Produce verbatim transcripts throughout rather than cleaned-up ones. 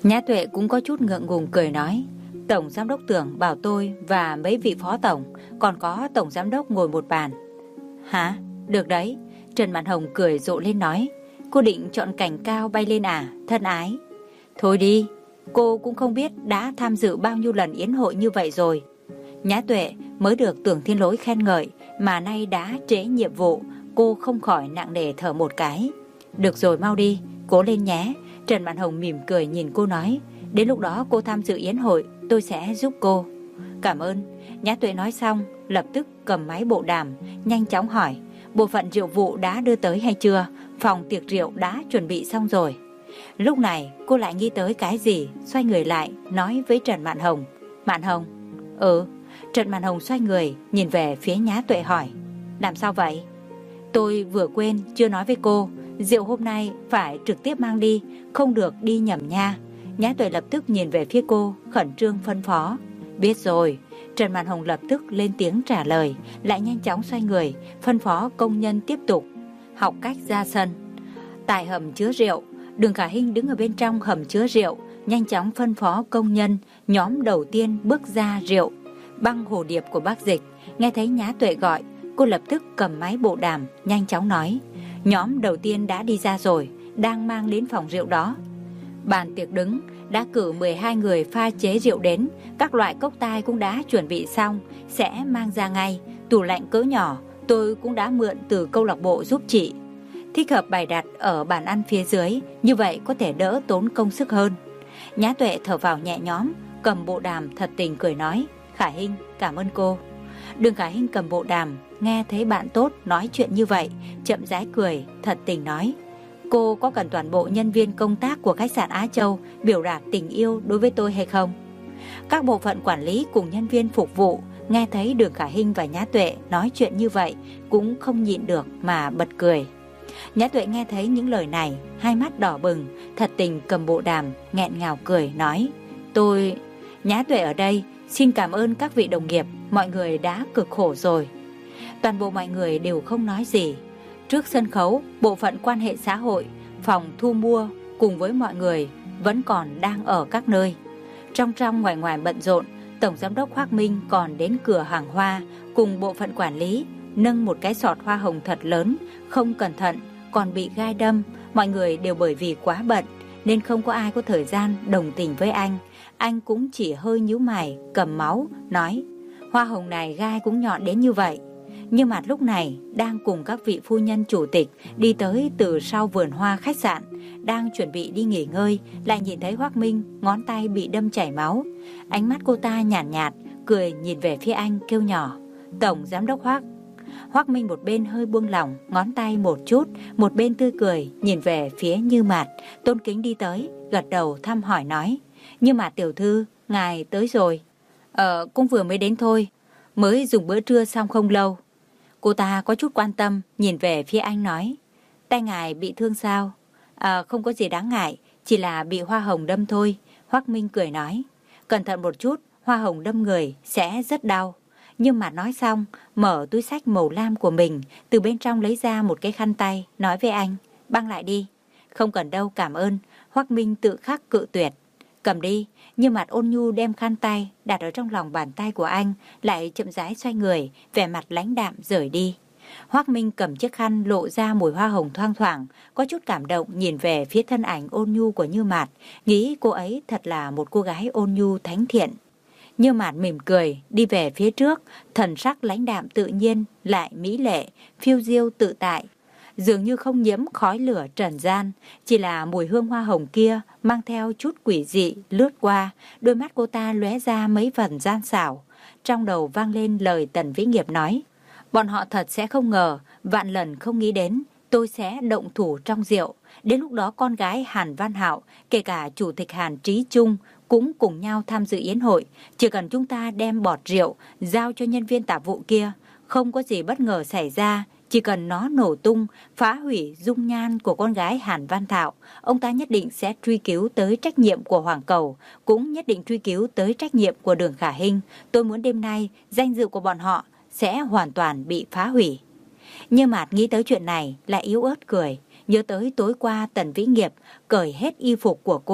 Nhã Tuệ cũng có chút ngượng ngùng cười nói, Tổng giám đốc Tưởng bảo tôi và mấy vị phó tổng, còn có tổng giám đốc ngồi một bàn. Hả? Được đấy. Trần Mạn Hồng cười rộ lên nói, cô định chọn cảnh cao bay lên à, thân ái? Thôi đi, cô cũng không biết đã tham dự bao nhiêu lần yến hội như vậy rồi. Nhã Tuệ mới được Tưởng Thiên Lỗi khen ngợi mà nay đã trễ nhiệm vụ, cô không khỏi nặng nề thở một cái. Được rồi, mau đi, cố lên nhé. Trần Mạn Hồng mỉm cười nhìn cô nói, đến lúc đó cô tham dự yến hội, tôi sẽ giúp cô. Cảm ơn. Nhã Tuệ nói xong, lập tức cầm máy bộ đàm, nhanh chóng hỏi, bộ phận rượu vụ đã đưa tới hay chưa? Phòng tiệc rượu đã chuẩn bị xong rồi. Lúc này cô lại nghĩ tới cái gì, xoay người lại nói với Trần Mạn Hồng. Mạn Hồng? Ừ. Trần Mạn Hồng xoay người nhìn về phía Nhã Tuệ hỏi, làm sao vậy? Tôi vừa quên chưa nói với cô, rượu hôm nay phải trực tiếp mang đi, không được đi nhầm nha. Nhã Tuệ lập tức nhìn về phía cô, khẩn trương phân phó. Biết rồi. Trần Mạn Hồng lập tức lên tiếng trả lời, lại nhanh chóng xoay người, phân phó công nhân tiếp tục học cách ra sân. Tại hầm chứa rượu, Đường Khả Hinh đứng ở bên trong hầm chứa rượu, nhanh chóng phân phó công nhân, nhóm đầu tiên bước ra rượu. Băng hồ điệp của bác Dịch, nghe thấy Nhã Tuệ gọi, cô lập tức cầm máy bộ đàm, nhanh chóng nói, nhóm đầu tiên đã đi ra rồi, đang mang đến phòng rượu đó. Bàn tiệc đứng, đã cử mười hai người pha chế rượu đến, các loại cốc tai cũng đã chuẩn bị xong, sẽ mang ra ngay. Tủ lạnh cỡ nhỏ, tôi cũng đã mượn từ câu lạc bộ giúp chị. Thích hợp bày đặt ở bàn ăn phía dưới, như vậy có thể đỡ tốn công sức hơn. Nhã Tuệ thở vào nhẹ nhõm, cầm bộ đàm thật tình cười nói, Khả Hinh, cảm ơn cô. Đường Khả Hinh cầm bộ đàm, nghe thấy bạn tốt nói chuyện như vậy, chậm rãi cười, thật tình nói, cô có cần toàn bộ nhân viên công tác của khách sạn Á Châu biểu đạt tình yêu đối với tôi hay không? Các bộ phận quản lý cùng nhân viên phục vụ nghe thấy Đường Khả Hinh và Nhã Tuệ nói chuyện như vậy cũng không nhịn được mà bật cười. Nhã Tuệ nghe thấy những lời này, hai mắt đỏ bừng, thật tình cầm bộ đàm, nghẹn ngào cười nói, tôi... Nhã Tuệ ở đây, xin cảm ơn các vị đồng nghiệp, mọi người đã cực khổ rồi. Toàn bộ mọi người đều không nói gì. Trước sân khấu, bộ phận quan hệ xã hội, phòng thu mua cùng với mọi người vẫn còn đang ở các nơi. Trong trong ngoài ngoài bận rộn, Tổng giám đốc Hoác Minh còn đến cửa hàng hoa cùng bộ phận quản lý, nâng một cái sọt hoa hồng thật lớn, không cẩn thận còn bị gai đâm. Mọi người đều bởi vì quá bận nên không có ai có thời gian đồng tình với anh. Anh cũng chỉ hơi nhíu mày, cầm máu, nói, hoa hồng này gai cũng nhọn đến như vậy. Nhưng mà lúc này đang cùng các vị phu nhân chủ tịch đi tới từ sau vườn hoa khách sạn, đang chuẩn bị đi nghỉ ngơi, lại nhìn thấy Hoác Minh ngón tay bị đâm chảy máu. Ánh mắt cô ta nhàn nhạt, nhạt, cười nhìn về phía anh kêu nhỏ, Tổng giám đốc Hoác. Hoác Minh một bên hơi buông lỏng ngón tay một chút, một bên tươi cười nhìn về phía Như Mạt, tôn kính đi tới, gật đầu thăm hỏi nói, Như Mạt tiểu thư, ngài tới rồi. Ờ, cũng vừa mới đến thôi, mới dùng bữa trưa xong không lâu. Cô ta có chút quan tâm, nhìn về phía anh nói, tay ngài bị thương sao? À, không có gì đáng ngại, chỉ là bị hoa hồng đâm thôi. Hoác Minh cười nói, cẩn thận một chút, hoa hồng đâm người sẽ rất đau. Nhưng mà nói xong, mở túi xách màu lam của mình, từ bên trong lấy ra một cái khăn tay, nói với anh, băng lại đi. Không cần đâu, cảm ơn. Hoác Minh tự khắc cự tuyệt. Cầm đi. Như Mặt ôn nhu đem khăn tay đặt ở trong lòng bàn tay của anh, lại chậm rãi xoay người, vẻ mặt lãnh đạm rời đi. Hoác Minh cầm chiếc khăn lộ ra mùi hoa hồng thoang thoảng, có chút cảm động nhìn về phía thân ảnh ôn nhu của Như Mạt, nghĩ cô ấy thật là một cô gái ôn nhu thánh thiện. Như Mạt mỉm cười đi về phía trước, thần sắc lãnh đạm tự nhiên, lại mỹ lệ, phiêu diêu tự tại, dường như không nhiễm khói lửa trần gian, chỉ là mùi hương hoa hồng kia mang theo chút quỷ dị lướt qua, đôi mắt cô ta lóe ra mấy phần gian xảo. Trong đầu vang lên lời Tần Vĩ Nghiệp nói, bọn họ thật sẽ không ngờ, vạn lần không nghĩ đến, tôi sẽ động thủ trong rượu. Đến lúc đó con gái Hàn Văn Hạo, kể cả chủ tịch Hàn Trí Trung cũng cùng nhau tham dự yến hội. Chỉ cần chúng ta đem bọt rượu giao cho nhân viên tạp vụ kia, không có gì bất ngờ xảy ra. Chỉ cần nó nổ tung, phá hủy dung nhan của con gái Hàn Văn Thạo, ông ta nhất định sẽ truy cứu tới trách nhiệm của Hoàng Cầu, cũng nhất định truy cứu tới trách nhiệm của Đường Khả Hinh. Tôi muốn đêm nay, danh dự của bọn họ sẽ hoàn toàn bị phá hủy. Nhưng Mạt nghĩ tới chuyện này lại yếu ớt cười, nhớ tới tối qua Tần Vĩ Nghiệp cởi hết y phục của cô,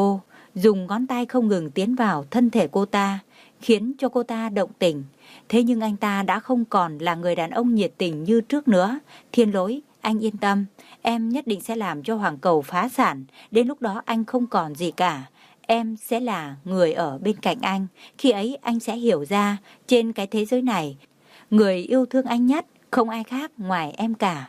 dùng ngón tay không ngừng tiến vào thân thể cô ta, khiến cho cô ta động tình. Thế nhưng anh ta đã không còn là người đàn ông nhiệt tình như trước nữa. Thiên Lỗi, anh yên tâm, em nhất định sẽ làm cho Hoàng Cầu phá sản. Đến lúc đó anh không còn gì cả. Em sẽ là người ở bên cạnh anh. Khi ấy anh sẽ hiểu ra, trên cái thế giới này, người yêu thương anh nhất không ai khác ngoài em cả.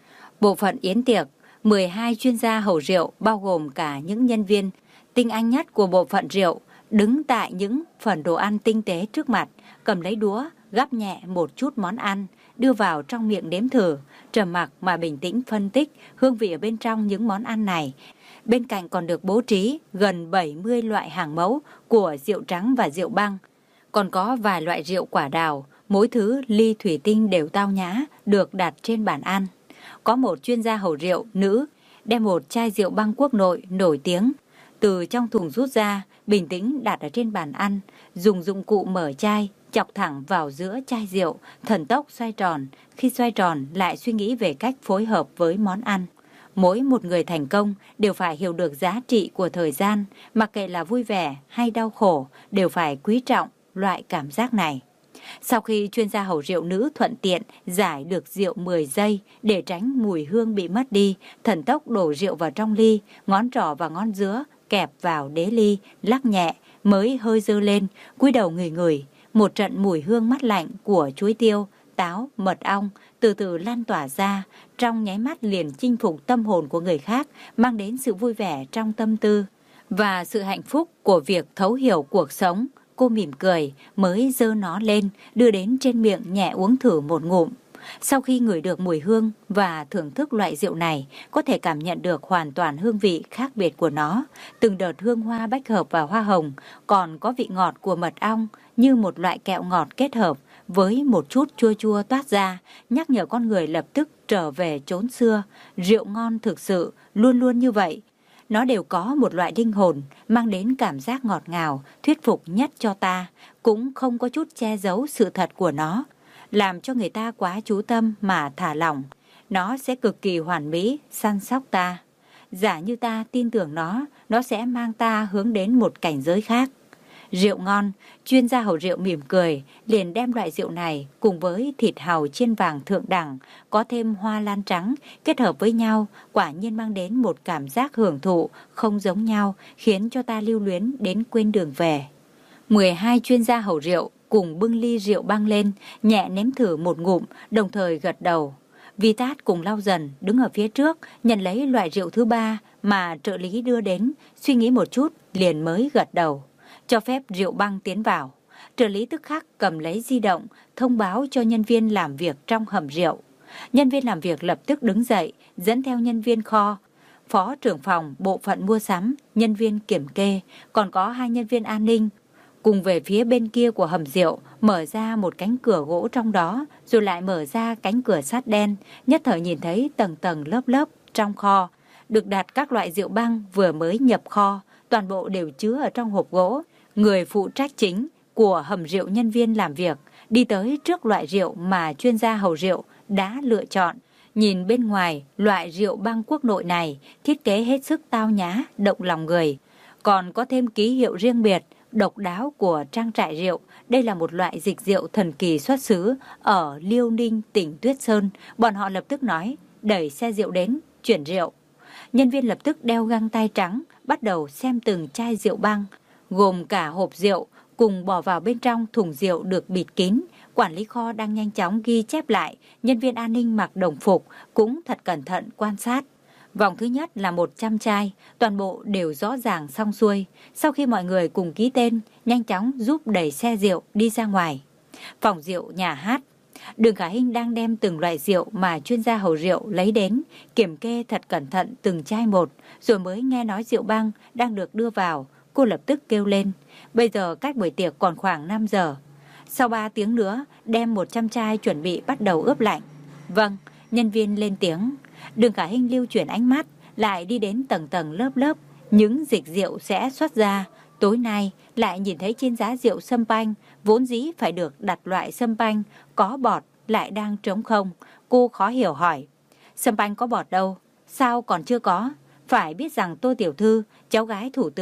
Bộ phận yến tiệc, mười hai chuyên gia hầu rượu bao gồm cả những nhân viên tinh anh nhất của bộ phận rượu đứng tại những phần đồ ăn tinh tế trước mặt, cầm lấy đũa, gắp nhẹ một chút món ăn, đưa vào trong miệng nếm thử, trầm mặc mà bình tĩnh phân tích hương vị ở bên trong những món ăn này. Bên cạnh còn được bố trí gần bảy mươi loại hàng mẫu của rượu trắng và rượu băng. Còn có vài loại rượu quả đào, mỗi thứ ly thủy tinh đều tao nhã, được đặt trên bàn ăn. Có một chuyên gia hầu rượu nữ đem một chai rượu băng quốc nội nổi tiếng từ trong thùng rút ra, bình tĩnh đặt ở trên bàn ăn, dùng dụng cụ mở chai, chọc thẳng vào giữa chai rượu, thần tốc xoay tròn. Khi xoay tròn lại suy nghĩ về cách phối hợp với món ăn. Mỗi một người thành công đều phải hiểu được giá trị của thời gian, mặc kệ là vui vẻ hay đau khổ, đều phải quý trọng loại cảm giác này. Sau khi chuyên gia hầu rượu nữ thuận tiện giải được rượu mười giây để tránh mùi hương bị mất đi, thần tốc đổ rượu vào trong ly, ngón trỏ và ngón giữa kẹp vào đế ly, lắc nhẹ, mới hơi dơ lên, cúi đầu ngửi ngửi. Một trận mùi hương mát lạnh của chuối tiêu, táo, mật ong từ từ lan tỏa ra, trong nháy mắt liền chinh phục tâm hồn của người khác, mang đến sự vui vẻ trong tâm tư và sự hạnh phúc của việc thấu hiểu cuộc sống. Cô mỉm cười, mới giơ nó lên, đưa đến trên miệng nhẹ uống thử một ngụm. Sau khi ngửi được mùi hương và thưởng thức loại rượu này, có thể cảm nhận được hoàn toàn hương vị khác biệt của nó. Từng đợt hương hoa bách hợp và hoa hồng, còn có vị ngọt của mật ong như một loại kẹo ngọt kết hợp với một chút chua chua toát ra, nhắc nhở con người lập tức trở về chốn xưa. Rượu ngon thực sự luôn luôn như vậy. Nó đều có một loại linh hồn, mang đến cảm giác ngọt ngào, thuyết phục nhất cho ta, cũng không có chút che giấu sự thật của nó, làm cho người ta quá chú tâm mà thả lỏng. Nó sẽ cực kỳ hoàn mỹ, săn sóc ta. Giả như ta tin tưởng nó, nó sẽ mang ta hướng đến một cảnh giới khác. Rượu ngon, chuyên gia hầu rượu mỉm cười, liền đem loại rượu này cùng với thịt hàu chiên vàng thượng đẳng, có thêm hoa lan trắng, kết hợp với nhau, quả nhiên mang đến một cảm giác hưởng thụ không giống nhau, khiến cho ta lưu luyến đến quên đường về. mười hai chuyên gia hầu rượu cùng bưng ly rượu băng lên, nhẹ nếm thử một ngụm, đồng thời gật đầu. Vi Tát cùng Lau Dần đứng ở phía trước, nhận lấy loại rượu thứ ba mà trợ lý đưa đến, suy nghĩ một chút, liền mới gật đầu, cho phép rượu băng tiến vào. Trợ lý tức khắc cầm lấy di động, thông báo cho nhân viên làm việc trong hầm rượu. Nhân viên làm việc lập tức đứng dậy, dẫn theo nhân viên kho, phó trưởng phòng, bộ phận mua sắm, nhân viên kiểm kê, còn có hai nhân viên an ninh, cùng về phía bên kia của hầm rượu, mở ra một cánh cửa gỗ trong đó, rồi lại mở ra cánh cửa sắt đen, nhất thời nhìn thấy tầng tầng lớp lớp trong kho, được đặt các loại rượu băng vừa mới nhập kho, toàn bộ đều chứa ở trong hộp gỗ. Người phụ trách chính của hầm rượu nhân viên làm việc, đi tới trước loại rượu mà chuyên gia hầu rượu đã lựa chọn. Nhìn bên ngoài, loại rượu băng quốc nội này thiết kế hết sức tao nhã, động lòng người. Còn có thêm ký hiệu riêng biệt, độc đáo của trang trại rượu. Đây là một loại dịch rượu thần kỳ xuất xứ ở Liêu Ninh, tỉnh Tuyết Sơn. Bọn họ lập tức nói, đẩy xe rượu đến, chuyển rượu. Nhân viên lập tức đeo găng tay trắng, bắt đầu xem từng chai rượu băng, gồm cả hộp rượu, cùng bỏ vào bên trong thùng rượu được bịt kín. Quản lý kho đang nhanh chóng ghi chép lại, nhân viên an ninh mặc đồng phục cũng thật cẩn thận quan sát. Vòng thứ nhất là một trăm chai, toàn bộ đều rõ ràng xong xuôi. Sau khi mọi người cùng ký tên, nhanh chóng giúp đẩy xe rượu đi ra ngoài. Phòng rượu nhà hát, Đường Khả Hinh đang đem từng loại rượu mà chuyên gia hầu rượu lấy đến, kiểm kê thật cẩn thận từng chai một, rồi mới nghe nói rượu băng đang được đưa vào. Cô lập tức kêu lên, bây giờ cách buổi tiệc còn khoảng năm giờ. Sau ba tiếng nữa, đem một trăm chai chuẩn bị bắt đầu ướp lạnh. Vâng, nhân viên lên tiếng. Đường Khả Hinh lưu chuyển ánh mắt, lại đi đến tầng tầng lớp lớp, những dịch rượu sẽ xuất ra. Tối nay, lại nhìn thấy trên giá rượu sâm panh, vốn dĩ phải được đặt loại sâm panh, có bọt, lại đang trống không. Cô khó hiểu hỏi, sâm panh có bọt đâu? Sao còn chưa có? Phải biết rằng Tô Tiểu Thư, cháu gái thủ tướng,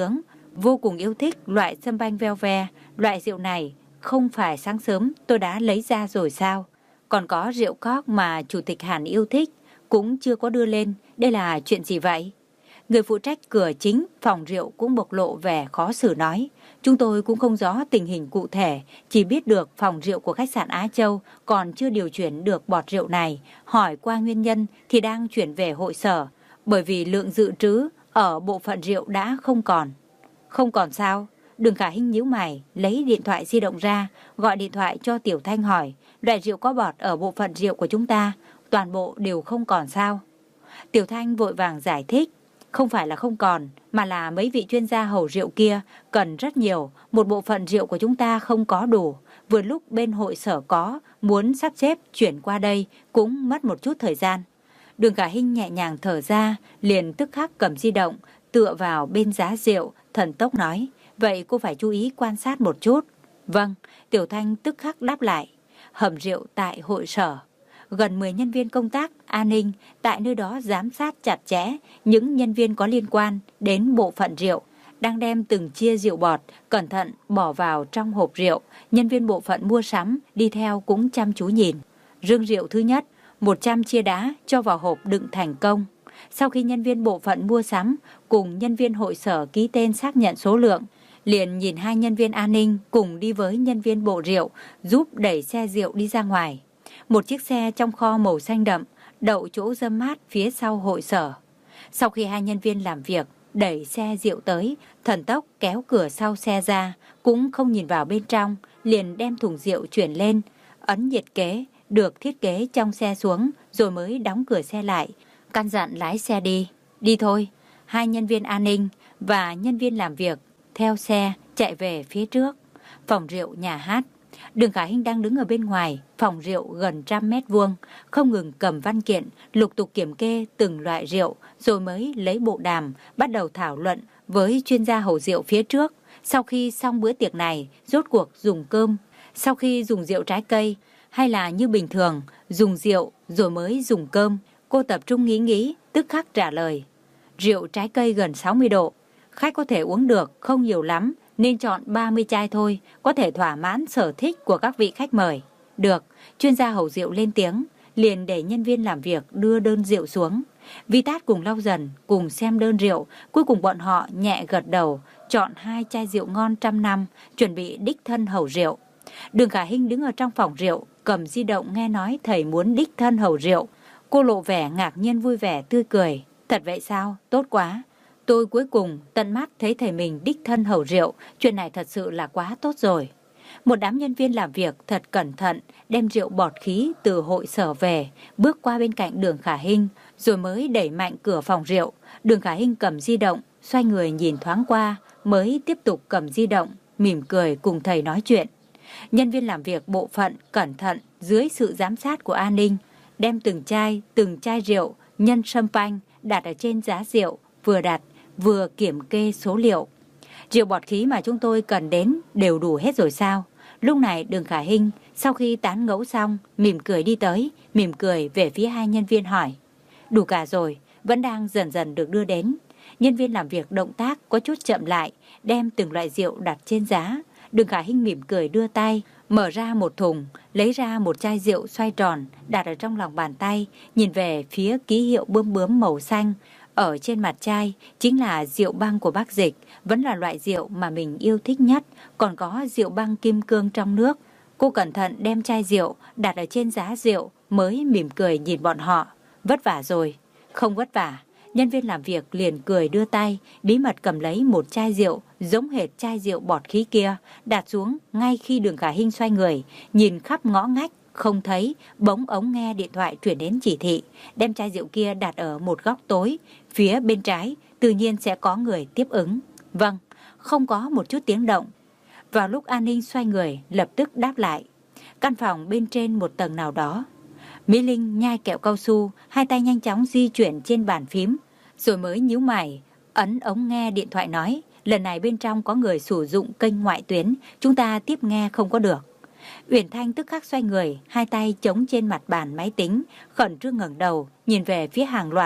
vô cùng yêu thích loại sâm banh veo ve. Loại rượu này không phải sáng sớm tôi đã lấy ra rồi sao? Còn có rượu cóc mà Chủ tịch Hàn yêu thích, cũng chưa có đưa lên. Đây là chuyện gì vậy? Người phụ trách cửa chính phòng rượu cũng bộc lộ vẻ khó xử nói. Chúng tôi cũng không rõ tình hình cụ thể, chỉ biết được phòng rượu của khách sạn Á Châu còn chưa điều chuyển được bọt rượu này. Hỏi qua nguyên nhân thì đang chuyển về hội sở, bởi vì lượng dự trữ ở bộ phận rượu đã không còn. Không còn sao? Đường Khả Hinh nhíu mày, lấy điện thoại di động ra, gọi điện thoại cho Tiểu Thanh hỏi, loại rượu có bọt ở bộ phận rượu của chúng ta, toàn bộ đều không còn sao? Tiểu Thanh vội vàng giải thích, không phải là không còn, mà là mấy vị chuyên gia hầu rượu kia cần rất nhiều, một bộ phận rượu của chúng ta không có đủ. Vừa lúc bên hội sở có, muốn sắp xếp chuyển qua đây cũng mất một chút thời gian. Đường Khả Hinh nhẹ nhàng thở ra, liền tức khắc cầm di động, tựa vào bên giá rượu, thần tốc nói, vậy cô phải chú ý quan sát một chút. Vâng, Tiểu Thanh tức khắc đáp lại. Hầm rượu tại hội sở. Gần mười nhân viên công tác, an ninh, tại nơi đó giám sát chặt chẽ những nhân viên có liên quan đến bộ phận rượu, đang đem từng chia rượu bọt, cẩn thận bỏ vào trong hộp rượu. Nhân viên bộ phận mua sắm đi theo cũng chăm chú nhìn. Rương rượu thứ nhất, một trăm chia đá cho vào hộp đựng thành công. Sau khi nhân viên bộ phận mua sắm cùng nhân viên hội sở ký tên xác nhận số lượng, liền nhìn hai nhân viên an ninh cùng đi với nhân viên bộ rượu giúp đẩy xe rượu đi ra ngoài. Một chiếc xe trong kho màu xanh đậm đậu chỗ râm mát phía sau hội sở. Sau khi hai nhân viên làm việc đẩy xe rượu tới, thần tốc kéo cửa sau xe ra, cũng không nhìn vào bên trong, liền đem thùng rượu chuyển lên, ấn nhiệt kế được thiết kế trong xe xuống, rồi mới đóng cửa xe lại, căn dặn lái xe đi. Đi thôi. Hai nhân viên an ninh và nhân viên làm việc theo xe chạy về phía trước. Phòng rượu nhà hát. Đường Khả Hinh đang đứng ở bên ngoài phòng rượu gần trăm mét vuông, không ngừng cầm văn kiện, lục tục kiểm kê từng loại rượu, rồi mới lấy bộ đàm, bắt đầu thảo luận với chuyên gia hầu rượu phía trước. Sau khi xong bữa tiệc này, rốt cuộc dùng cơm, sau khi dùng rượu trái cây, hay là như bình thường, dùng rượu rồi mới dùng cơm. Cô tập trung nghĩ nghĩ, tức khắc trả lời. Rượu trái cây gần sáu mươi độ, khách có thể uống được, không nhiều lắm, nên chọn ba mươi chai thôi, có thể thỏa mãn sở thích của các vị khách mời. Được, chuyên gia hầu rượu lên tiếng, liền để nhân viên làm việc đưa đơn rượu xuống. Vi Tát cùng Lau Dần cùng xem đơn rượu, cuối cùng bọn họ nhẹ gật đầu, chọn hai chai rượu ngon trăm năm, chuẩn bị đích thân hầu rượu. Đường Khả Hinh đứng ở trong phòng rượu, cầm di động nghe nói thầy muốn đích thân hầu rượu. Cô lộ vẻ ngạc nhiên vui vẻ tươi cười. Thật vậy sao? Tốt quá. Tôi cuối cùng tận mắt thấy thầy mình đích thân hầu rượu, chuyện này thật sự là quá tốt rồi. Một đám nhân viên làm việc thật cẩn thận, đem rượu bọt khí từ hội sở về, bước qua bên cạnh Đường Khả Hinh, rồi mới đẩy mạnh cửa phòng rượu. Đường Khả Hinh cầm di động, xoay người nhìn thoáng qua, mới tiếp tục cầm di động, mỉm cười cùng thầy nói chuyện. Nhân viên làm việc bộ phận cẩn thận dưới sự giám sát của an ninh, đem từng chai, từng chai rượu, nhân sâm panh đặt ở trên giá rượu, vừa đặt, vừa kiểm kê số liệu. Rượu bọt khí mà chúng tôi cần đến đều đủ hết rồi sao? Lúc này Đường Khả Hinh sau khi tán gẫu xong, mỉm cười đi tới, mỉm cười về phía hai nhân viên hỏi. Đủ cả rồi, vẫn đang dần dần được đưa đến. Nhân viên làm việc động tác có chút chậm lại, đem từng loại rượu đặt trên giá. Đường Khả Hinh mỉm cười đưa tay, mở ra một thùng, lấy ra một chai rượu xoay tròn, đặt ở trong lòng bàn tay, nhìn về phía ký hiệu bướm bướm màu xanh. Ở trên mặt chai chính là rượu băng của Bắc Dịch, vẫn là loại rượu mà mình yêu thích nhất, còn có rượu băng kim cương trong nước. Cô cẩn thận đem chai rượu đặt ở trên giá rượu, mới mỉm cười nhìn bọn họ. Vất vả rồi. Không vất vả. Nhân viên làm việc liền cười đưa tay, bí mật cầm lấy một chai rượu, giống hệt chai rượu bọt khí kia, đặt xuống ngay khi Đường Khả Hinh xoay người, nhìn khắp ngõ ngách, không thấy, bỗng ống nghe điện thoại truyền đến chỉ thị, đem chai rượu kia đặt ở một góc tối, phía bên trái, tự nhiên sẽ có người tiếp ứng. Vâng, không có một chút tiếng động. Vào lúc an ninh xoay người, lập tức đáp lại. Căn phòng bên trên một tầng nào đó. Mỹ Linh nhai kẹo cao su, hai tay nhanh chóng di chuyển trên bàn phím, rồi mới nhíu mày, ấn ống nghe điện thoại nói, lần này bên trong có người sử dụng kênh ngoại tuyến, chúng ta tiếp nghe không có được. Uyển Thanh tức khắc xoay người, hai tay chống trên mặt bàn máy tính, khẩn trương ngẩng đầu, nhìn về phía hàng loạt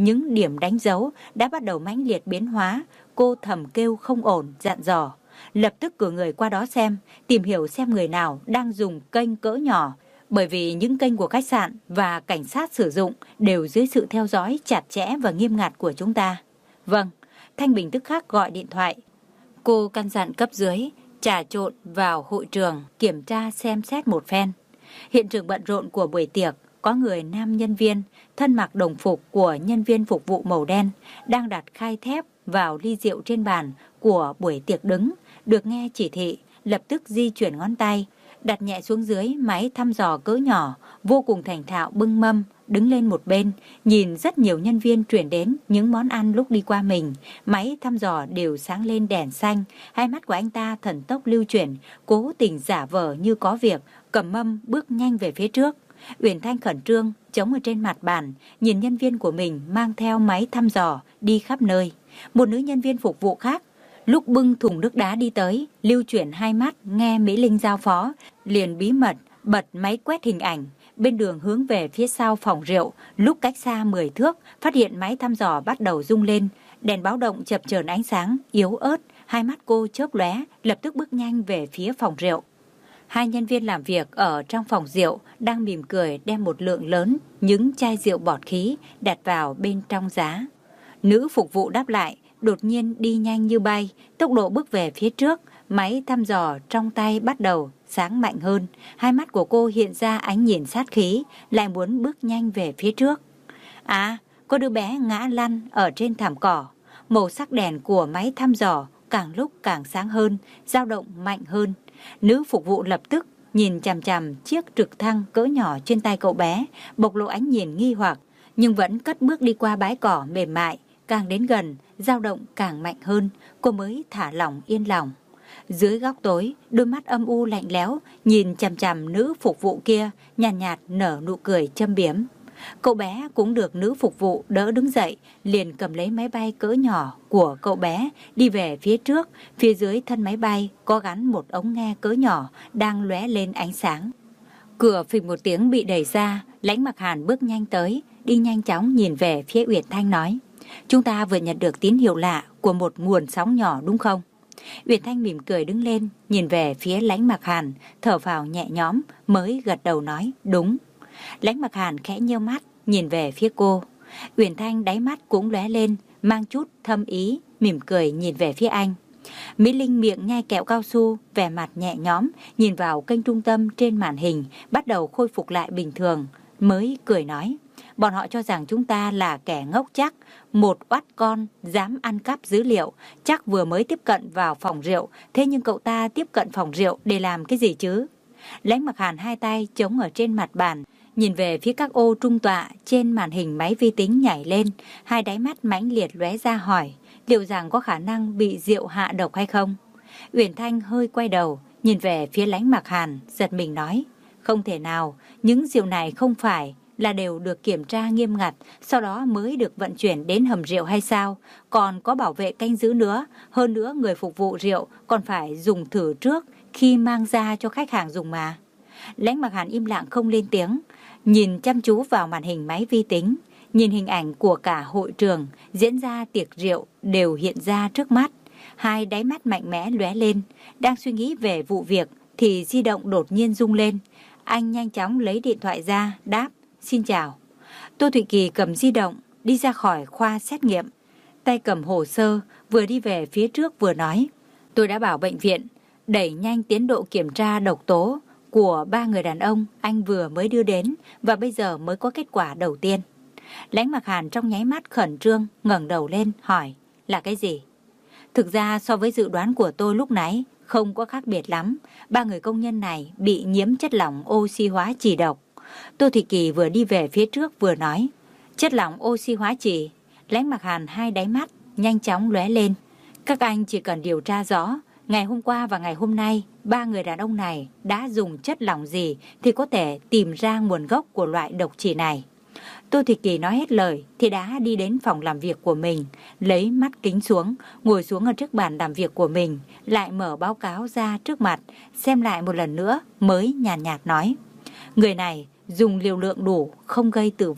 những điểm đánh dấu đã bắt đầu mãnh liệt biến hóa. Cô thầm kêu không ổn, dặn dò. Lập tức cử người qua đó xem, tìm hiểu xem người nào đang dùng kênh cỡ nhỏ. Bởi vì những kênh của khách sạn và cảnh sát sử dụng đều dưới sự theo dõi chặt chẽ và nghiêm ngặt của chúng ta. Vâng, Thanh Bình tức khắc gọi điện thoại. Cô căn dặn cấp dưới trà trộn vào hội trường kiểm tra xem xét một phen. Hiện trường bận rộn của buổi tiệc, có người nam nhân viên thân mặc đồng phục của nhân viên phục vụ màu đen đang đặt khai thép vào ly rượu trên bàn của buổi tiệc đứng. Được nghe chỉ thị, lập tức di chuyển ngón tay, đặt nhẹ xuống dưới máy thăm dò cỡ nhỏ, vô cùng thành thạo bưng mâm, đứng lên một bên, nhìn rất nhiều nhân viên chuyển đến những món ăn lúc đi qua mình. Máy thăm dò đều sáng lên đèn xanh, hai mắt của anh ta thần tốc lưu chuyển, cố tình giả vờ như có việc, cầm mâm bước nhanh về phía trước. Uyển Thanh khẩn trương, chống ở trên mặt bàn, nhìn nhân viên của mình mang theo máy thăm dò đi khắp nơi. Một nữ nhân viên phục vụ khác lúc bưng thùng nước đá đi tới, lưu chuyển hai mắt nghe Mỹ Linh giao phó, liền bí mật bật máy quét hình ảnh. Bên đường hướng về phía sau phòng rượu, lúc cách xa mười thước, phát hiện máy thăm dò bắt đầu rung lên, đèn báo động chập chờn ánh sáng yếu ớt, hai mắt cô chớp lóe, lập tức bước nhanh về phía phòng rượu. Hai nhân viên làm việc ở trong phòng rượu đang mỉm cười đem một lượng lớn những chai rượu bọt khí đặt vào bên trong giá. Nữ phục vụ đáp lại, đột nhiên đi nhanh như bay, tốc độ bước về phía trước, máy thăm dò trong tay bắt đầu sáng mạnh hơn. Hai mắt của cô hiện ra ánh nhìn sát khí, lại muốn bước nhanh về phía trước. À, có đứa bé ngã lăn ở trên thảm cỏ. Màu sắc đèn của máy thăm dò càng lúc càng sáng hơn, dao động mạnh hơn. Nữ phục vụ lập tức nhìn chằm chằm chiếc trực thăng cỡ nhỏ trên tay cậu bé, bộc lộ ánh nhìn nghi hoặc, nhưng vẫn cất bước đi qua bãi cỏ mềm mại. Càng đến gần, dao động càng mạnh hơn, cô mới thả lỏng yên lòng. Dưới góc tối, đôi mắt âm u lạnh lẽo nhìn chằm chằm nữ phục vụ kia, nhàn nhạt, nhạt nở nụ cười châm biếm. Cậu bé cũng được nữ phục vụ đỡ đứng dậy, liền cầm lấy máy bay cỡ nhỏ của cậu bé đi về phía trước. Phía dưới thân máy bay có gắn một ống nghe cỡ nhỏ đang lóe lên ánh sáng. Cửa phịch một tiếng bị đẩy ra, Lãnh Mặc Hàn bước nhanh tới, đi nhanh chóng nhìn về phía Uyển Thanh nói: chúng ta vừa nhận được tín hiệu lạ của một nguồn sóng nhỏ đúng không? Uyển Thanh mỉm cười đứng lên, nhìn về phía Lãnh Mặc Hàn, thở phào nhẹ nhõm, mới gật đầu nói đúng. Lãnh Mặc Hàn khẽ nheo mắt, nhìn về phía cô. Uyển Thanh đáy mắt cũng lóe lên, mang chút thâm ý, mỉm cười nhìn về phía anh. Mỹ Linh miệng nhai kẹo cao su, vẻ mặt nhẹ nhõm, nhìn vào kênh trung tâm trên màn hình, bắt đầu khôi phục lại bình thường, mới cười nói: bọn họ cho rằng chúng ta là kẻ ngốc chắc, một oắt con dám ăn cắp dữ liệu, chắc vừa mới tiếp cận vào phòng rượu, thế nhưng cậu ta tiếp cận phòng rượu để làm cái gì chứ? Lãnh Mặc Hàn hai tay chống ở trên mặt bàn, nhìn về phía các ô trung tọa trên màn hình máy vi tính nhảy lên, hai đáy mắt mãnh liệt lóe ra hỏi, liệu rằng có khả năng bị rượu hạ độc hay không? Uyển Thanh hơi quay đầu, nhìn về phía Lãnh Mặc Hàn, giật mình nói, không thể nào, những rượu này không phải là đều được kiểm tra nghiêm ngặt, sau đó mới được vận chuyển đến hầm rượu hay sao? Còn có bảo vệ canh giữ nữa, hơn nữa người phục vụ rượu còn phải dùng thử trước khi mang ra cho khách hàng dùng mà. Lãnh Mặc Hàn im lặng không lên tiếng, nhìn chăm chú vào màn hình máy vi tính, nhìn hình ảnh của cả hội trường diễn ra tiệc rượu đều hiện ra trước mắt. Hai đáy mắt mạnh mẽ lóe lên, đang suy nghĩ về vụ việc thì di động đột nhiên rung lên. Anh nhanh chóng lấy điện thoại ra, đáp, xin chào. Tô Thụy Kỳ cầm di động, đi ra khỏi khoa xét nghiệm. Tay cầm hồ sơ, vừa đi về phía trước vừa nói, tôi đã bảo bệnh viện đẩy nhanh tiến độ kiểm tra độc tố của ba người đàn ông anh vừa mới đưa đến và bây giờ mới có kết quả đầu tiên. Lãnh Mặc Hàn trong nháy mắt khẩn trương, ngẩng đầu lên, hỏi, là cái gì? Thực ra so với dự đoán của tôi lúc nãy, không có khác biệt lắm. Ba người công nhân này bị nhiễm chất lỏng oxy hóa chì độc. Tô Thị Kỳ vừa đi về phía trước vừa nói, chất lỏng oxy hóa chì. Lãnh Mặc Hàn hai đáy mắt nhanh chóng lóe lên. Các anh chỉ cần điều tra rõ, ngày hôm qua và ngày hôm nay, ba người đàn ông này đã dùng chất lỏng gì thì có thể tìm ra nguồn gốc của loại độc chì này. Tô Thị Kỳ nói hết lời thì đã đi đến phòng làm việc của mình, lấy mắt kính xuống, ngồi xuống ở trước bàn làm việc của mình, lại mở báo cáo ra trước mặt, xem lại một lần nữa mới nhàn nhạt, nhạt nói. Người này dùng liều lượng đủ, không gây tử vong,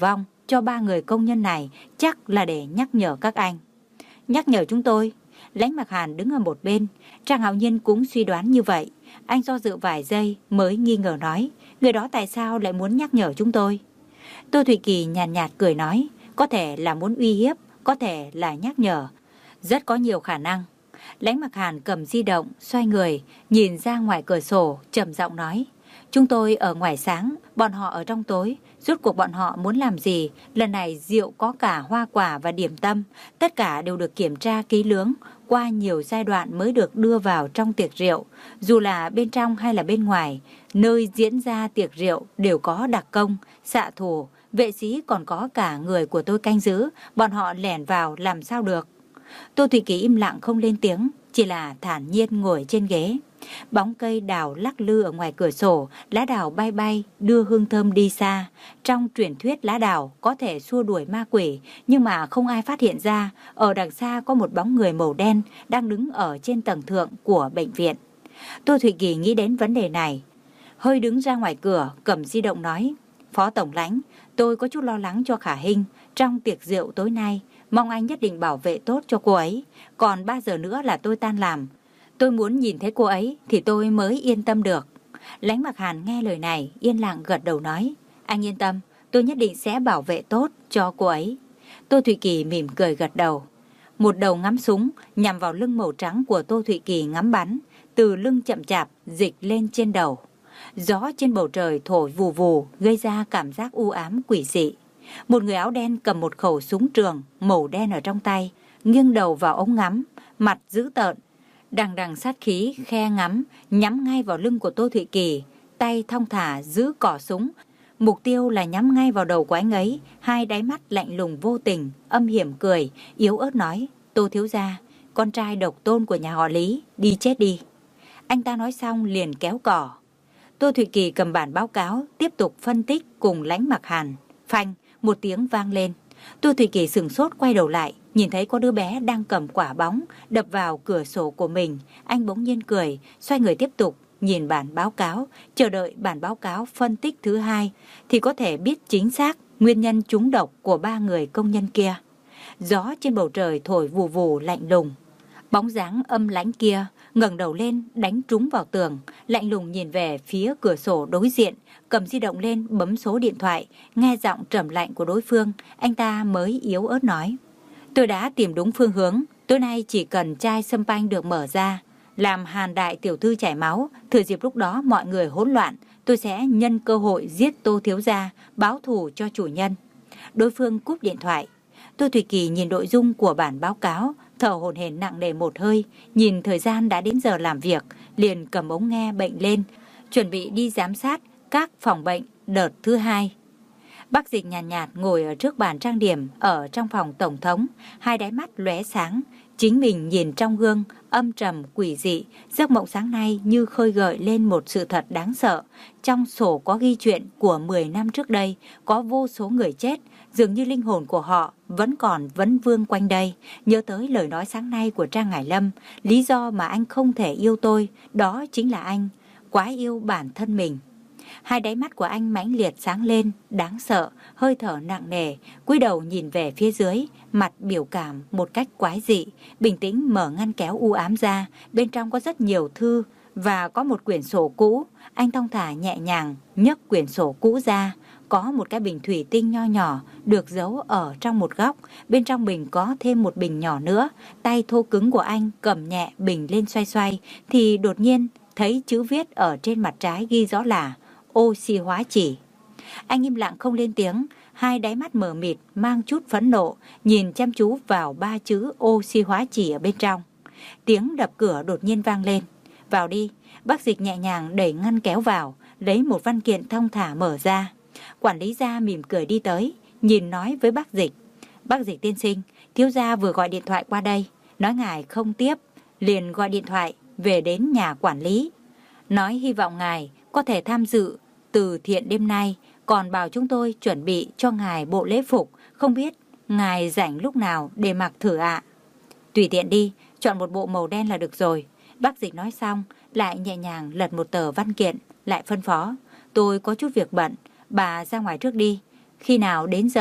cho ba người công nhân này chắc là để nhắc nhở các anh. Nhắc nhở chúng tôi? Lãnh Mặc Hàn đứng ở một bên. Trang Hạo Nhiên cũng suy đoán như vậy. Anh do dự vài giây mới nghi ngờ nói, người đó tại sao lại muốn nhắc nhở chúng tôi? Tô Thụy Kỳ nhàn nhạt, nhạt cười nói, có thể là muốn uy hiếp, có thể là nhắc nhở. Rất có nhiều khả năng. Lãnh Mặc Hàn cầm di động, xoay người, nhìn ra ngoài cửa sổ, trầm giọng nói, chúng tôi ở ngoài sáng, bọn họ ở trong tối. Rốt cuộc bọn họ muốn làm gì? Lần này rượu có cả hoa quả và điểm tâm. Tất cả đều được kiểm tra kỹ lưỡng, qua nhiều giai đoạn mới được đưa vào trong tiệc rượu. Dù là bên trong hay là bên ngoài, nơi diễn ra tiệc rượu đều có đặc công, xạ thủ, vệ sĩ, còn có cả người của tôi canh giữ. Bọn họ lẻn vào làm sao được? Tô Thụy Kỳ im lặng không lên tiếng, chỉ là thản nhiên ngồi trên ghế. Bóng cây đào lắc lư ở ngoài cửa sổ, lá đào bay bay đưa hương thơm đi xa. Trong truyền thuyết lá đào có thể xua đuổi ma quỷ, nhưng mà không ai phát hiện ra ở đằng xa có một bóng người màu đen đang đứng ở trên tầng thượng của bệnh viện. Tô Thụy Kỳ nghĩ đến vấn đề này, hơi đứng ra ngoài cửa, cầm di động nói, Phó Tổng Lãnh, tôi có chút lo lắng cho Khả Hinh trong tiệc rượu tối nay, mong anh nhất định bảo vệ tốt cho cô ấy. Còn ba giờ nữa là tôi tan làm. Tôi muốn nhìn thấy cô ấy thì tôi mới yên tâm được. Lãnh Mặc Hàn nghe lời này, yên lặng gật đầu nói, anh yên tâm, tôi nhất định sẽ bảo vệ tốt cho cô ấy. Tô Thụy Kỳ mỉm cười gật đầu. Một đầu ngắm súng nhằm vào lưng màu trắng của Tô Thụy Kỳ ngắm bắn, từ lưng chậm chạp dịch lên trên đầu. Gió trên bầu trời thổi vù vù, gây ra cảm giác u ám quỷ dị. Một người áo đen cầm một khẩu súng trường màu đen ở trong tay, nghiêng đầu vào ống ngắm, mặt dữ tợn, đằng đằng sát khí khe ngắm, nhắm ngay vào lưng của Tô Thụy Kỳ, tay thong thả giữ cỏ súng. Mục tiêu là nhắm ngay vào đầu của anh ấy. Hai đáy mắt lạnh lùng vô tình, âm hiểm cười, yếu ớt nói, Tô thiếu gia, con trai độc tôn của nhà họ Lý, đi chết đi. Anh ta nói xong liền kéo cỏ. Tô Thụy Kỳ cầm bản báo cáo, tiếp tục phân tích cùng Lãnh Mặc Hàn. Phanh, một tiếng vang lên. Tô Thụy Kỳ sửng sốt quay đầu lại, nhìn thấy có đứa bé đang cầm quả bóng đập vào cửa sổ của mình. Anh bỗng nhiên cười, xoay người tiếp tục nhìn bản báo cáo, chờ đợi bản báo cáo phân tích thứ hai thì có thể biết chính xác nguyên nhân trúng độc của ba người công nhân kia. Gió trên bầu trời thổi vù vù lạnh lùng. Bóng dáng âm lãnh kia ngẩng đầu lên đánh trúng vào tường, lạnh lùng nhìn về phía cửa sổ đối diện, cầm di động lên bấm số điện thoại, nghe giọng trầm lạnh của đối phương, anh ta mới yếu ớt nói, tôi đã tìm đúng phương hướng, tối nay chỉ cần chai sâm panh được mở ra, làm Hàn đại tiểu thư chảy máu, thừa dịp lúc đó mọi người hỗn loạn, tôi sẽ nhân cơ hội giết Tô thiếu gia, báo thù cho chủ nhân. Đối phương cúp điện thoại. Tô Thụy Kỳ nhìn nội dung của bản báo cáo, thở hổn hển nặng nề một hơi, nhìn thời gian đã đến giờ làm việc, liền cầm ống nghe bệnh lên, chuẩn bị đi giám sát các phòng bệnh đợt thứ hai. Bác Dịch nhàn nhạt, nhạt ngồi ở trước bàn trang điểm ở trong phòng tổng thống, hai đáy mắt lóe sáng, chính mình nhìn trong gương, âm trầm quỷ dị, giấc mộng sáng nay như khơi gợi lên một sự thật đáng sợ. Trong sổ có ghi chuyện của mười năm trước đây, có vô số người chết, dường như linh hồn của họ vẫn còn vấn vương quanh đây. Nhớ tới lời nói sáng nay của Trang Ngải Lâm, lý do mà anh không thể yêu tôi, đó chính là anh quá yêu bản thân mình. Hai đáy mắt của anh mãnh liệt sáng lên, đáng sợ, hơi thở nặng nề, cúi đầu nhìn về phía dưới, mặt biểu cảm một cách quái dị, bình tĩnh mở ngăn kéo u ám ra, bên trong có rất nhiều thư và có một quyển sổ cũ. Anh thong thả nhẹ nhàng nhấc quyển sổ cũ ra, có một cái bình thủy tinh nho nhỏ được giấu ở trong một góc, bên trong bình có thêm một bình nhỏ nữa. Tay thô cứng của anh cầm nhẹ bình lên xoay xoay thì đột nhiên thấy chữ viết ở trên mặt trái ghi rõ là oxy hóa chỉ. Anh im lặng không lên tiếng, hai đáy mắt mờ mịt mang chút phẫn nộ, nhìn chăm chú vào ba chữ oxy hóa chỉ ở bên trong. Tiếng đập cửa đột nhiên vang lên. Vào đi. Bác Dịch nhẹ nhàng đẩy ngăn kéo vào, lấy một văn kiện thong thả mở ra. Quản lý gia mỉm cười đi tới, nhìn nói với bác Dịch, bác Dịch tiên sinh, thiếu gia vừa gọi điện thoại qua đây, nói ngài không tiếp, liền gọi điện thoại về đến nhà quản lý, nói hy vọng ngài có thể tham dự từ thiện đêm nay, còn bảo chúng tôi chuẩn bị cho ngài bộ lễ phục, không biết ngài rảnh lúc nào để mặc thử ạ. Tùy tiện đi, chọn một bộ màu đen là được rồi. Bác Dịch nói xong, lại nhẹ nhàng lật một tờ văn kiện, lại phân phó, tôi có chút việc bận, bà ra ngoài trước đi, khi nào đến giờ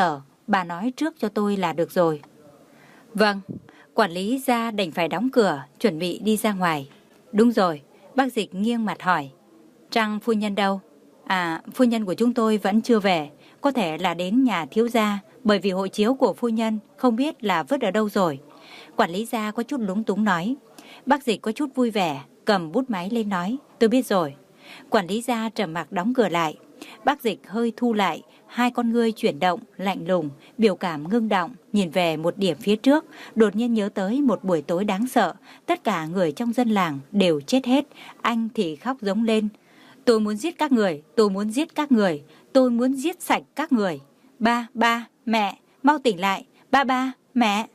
bà nói trước cho tôi là được rồi. Vâng, quản lý ra đành phải đóng cửa, chuẩn bị đi ra ngoài. Đúng rồi, bác Dịch nghiêng mặt hỏi. Trang phu nhân đâu? À, phu nhân của chúng tôi vẫn chưa về, có thể là đến nhà thiếu gia, bởi vì hộ chiếu của phu nhân không biết là vứt ở đâu rồi. Quản lý gia có chút lúng túng nói. Bác Dịch có chút vui vẻ, cầm bút máy lên nói, tôi biết rồi. Quản lý gia trầm mặc đóng cửa lại. Bác Dịch hơi thu lại, hai con ngươi chuyển động, lạnh lùng, biểu cảm ngưng động, nhìn về một điểm phía trước, đột nhiên nhớ tới một buổi tối đáng sợ, tất cả người trong dân làng đều chết hết, anh thì khóc giống lên. Tôi muốn giết các người, tôi muốn giết các người, tôi muốn giết sạch các người. Ba, ba, mẹ, mau tỉnh lại, ba ba, mẹ.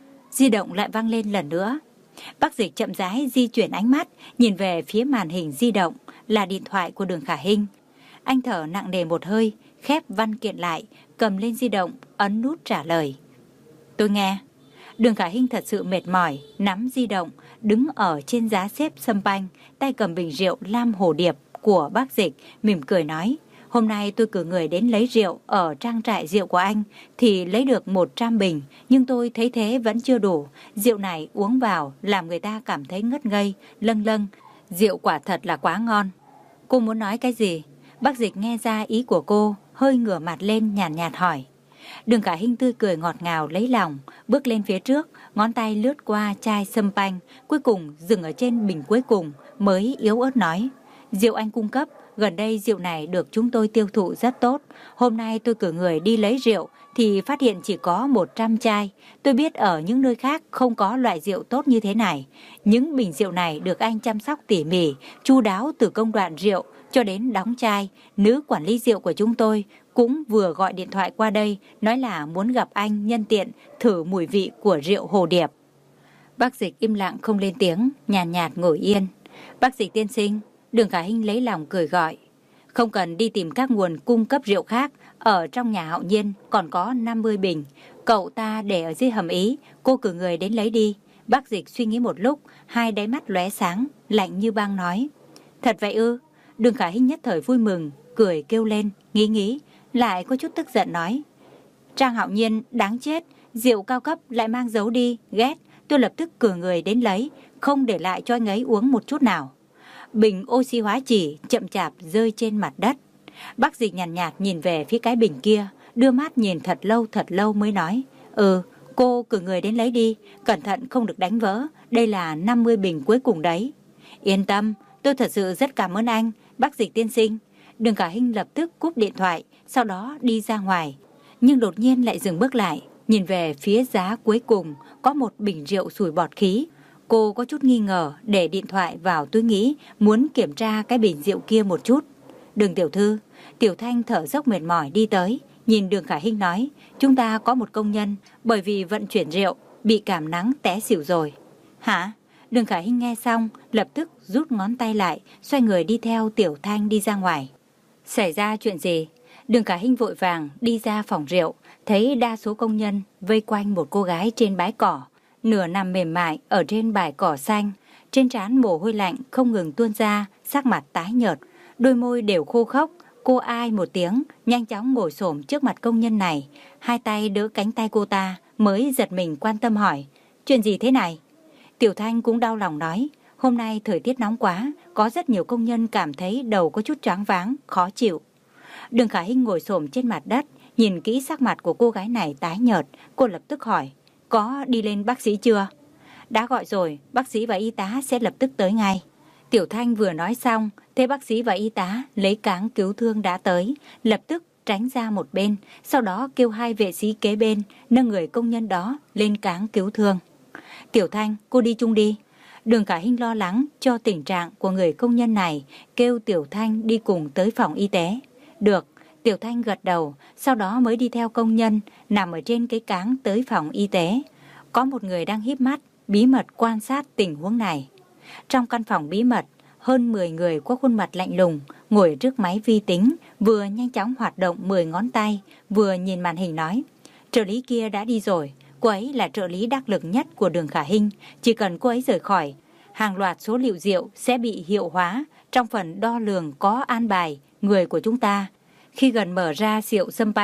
Di động lại vang lên lần nữa. Bác Dịch chậm rãi di chuyển ánh mắt, nhìn về phía màn hình di động, là điện thoại của Đường Khả Hinh. Anh thở nặng nề một hơi, khép văn kiện lại, cầm lên di động, ấn nút trả lời. Tôi nghe. Đường Khả Hinh thật sự mệt mỏi, nắm di động, đứng ở trên giá xếp sâm panh, tay cầm bình rượu lam hồ điệp của bác Dịch, mỉm cười nói. Hôm nay tôi cử người đến lấy rượu ở trang trại rượu của anh thì lấy được một trăm bình, nhưng tôi thấy thế vẫn chưa đủ. Rượu này uống vào làm người ta cảm thấy ngất ngây, lâng lâng. Rượu quả thật là quá ngon. Cô muốn nói cái gì? Bác Dịch nghe ra ý của cô, hơi ngửa mặt lên nhàn nhạt, nhạt hỏi. Đường Khả Hinh tươi cười ngọt ngào lấy lòng, bước lên phía trước, ngón tay lướt qua chai sâm panh, cuối cùng dừng ở trên bình cuối cùng, mới yếu ớt nói. Rượu anh cung cấp, gần đây rượu này được chúng tôi tiêu thụ rất tốt. Hôm nay tôi cử người đi lấy rượu thì phát hiện chỉ có một trăm chai. Tôi biết ở những nơi khác không có loại rượu tốt như thế này. Những bình rượu này được anh chăm sóc tỉ mỉ, chu đáo từ công đoạn rượu cho đến đóng chai. Nữ quản lý rượu của chúng tôi cũng vừa gọi điện thoại qua đây, nói là muốn gặp anh nhân tiện thử mùi vị của rượu Hồ Điệp. Bác Dịch im lặng không lên tiếng, nhàn nhạt, nhạt ngồi yên. Bác Dịch tiên sinh. Đường Khả Hinh lấy lòng cười gọi. Không cần đi tìm các nguồn cung cấp rượu khác, ở trong nhà Hạo Nhiên còn có năm mươi bình. Cậu ta để ở dưới hầm ý, cô cử người đến lấy đi. Bác Dịch suy nghĩ một lúc, hai đáy mắt lóe sáng, lạnh như băng nói. Thật vậy ư? Đường Khả Hinh nhất thời vui mừng, cười kêu lên, nghĩ nghĩ, lại có chút tức giận nói. Trang Hạo Nhiên đáng chết, rượu cao cấp lại mang giấu đi, ghét. Tôi lập tức cử người đến lấy, không để lại cho anh ấy uống một chút nào. Bình oxy hóa chỉ chậm chạp rơi trên mặt đất. Bác Dịch nhàn nhạt, nhạt nhìn về phía cái bình kia, đưa mắt nhìn thật lâu thật lâu mới nói. Ừ, cô cử người đến lấy đi, cẩn thận không được đánh vỡ, đây là năm mươi bình cuối cùng đấy. Yên tâm, tôi thật sự rất cảm ơn anh, bác Dịch tiên sinh. Đường Khả Hinh lập tức cúp điện thoại, sau đó đi ra ngoài. Nhưng đột nhiên lại dừng bước lại, nhìn về phía giá cuối cùng, có một bình rượu sủi bọt khí. Cô có chút nghi ngờ, để điện thoại vào túi nghĩ, muốn kiểm tra cái bình rượu kia một chút. Đường tiểu thư, Tiểu Thanh thở dốc mệt mỏi đi tới, nhìn Đường Khả Hinh nói, chúng ta có một công nhân, bởi vì vận chuyển rượu, bị cảm nắng té xỉu rồi. Hả? Đường Khả Hinh nghe xong, lập tức rút ngón tay lại, xoay người đi theo Tiểu Thanh đi ra ngoài. Xảy ra chuyện gì? Đường Khả Hinh vội vàng đi ra phòng rượu, thấy đa số công nhân vây quanh một cô gái trên bãi cỏ, nửa nằm mềm mại ở trên bãi cỏ xanh, trên trán mồ hôi lạnh không ngừng tuôn ra, sắc mặt tái nhợt, đôi môi đều khô khốc. Cô ai một tiếng, nhanh chóng ngồi xổm trước mặt công nhân này, hai tay đỡ cánh tay cô ta, mới giật mình quan tâm hỏi, chuyện gì thế này? Tiểu Thanh cũng đau lòng nói, hôm nay thời tiết nóng quá, có rất nhiều công nhân cảm thấy đầu có chút choáng váng, khó chịu. Đường Khả Hinh ngồi xổm trên mặt đất, nhìn kỹ sắc mặt của cô gái này tái nhợt, cô lập tức hỏi, có đi lên bác sĩ chưa? Đã gọi rồi, bác sĩ và y tá sẽ lập tức tới ngay. Tiểu Thanh vừa nói xong, thế bác sĩ và y tá lấy cáng cứu thương đã tới, lập tức tránh ra một bên, sau đó kêu hai vệ sĩ kế bên nâng người công nhân đó lên cáng cứu thương. Tiểu Thanh, cô đi chung đi. Đường Khả Hinh lo lắng cho tình trạng của người công nhân này, kêu Tiểu Thanh đi cùng tới phòng y tế. Được, Tiểu Thanh gật đầu, sau đó mới đi theo công nhân nằm ở trên cái cáng tới phòng y tế. Có một người đang híp mắt, bí mật quan sát tình huống này. Trong căn phòng bí mật, hơn mười người có khuôn mặt lạnh lùng, ngồi trước máy vi tính, vừa nhanh chóng hoạt động mười ngón tay, vừa nhìn màn hình nói. Trợ lý kia đã đi rồi, cô ấy là trợ lý đắc lực nhất của Đường Khả Hinh, chỉ cần cô ấy rời khỏi, hàng loạt số liệu rượu sẽ bị hiệu hóa, trong phần đo lường có an bài người của chúng ta. Khi gần mở ra rượu sâm panh,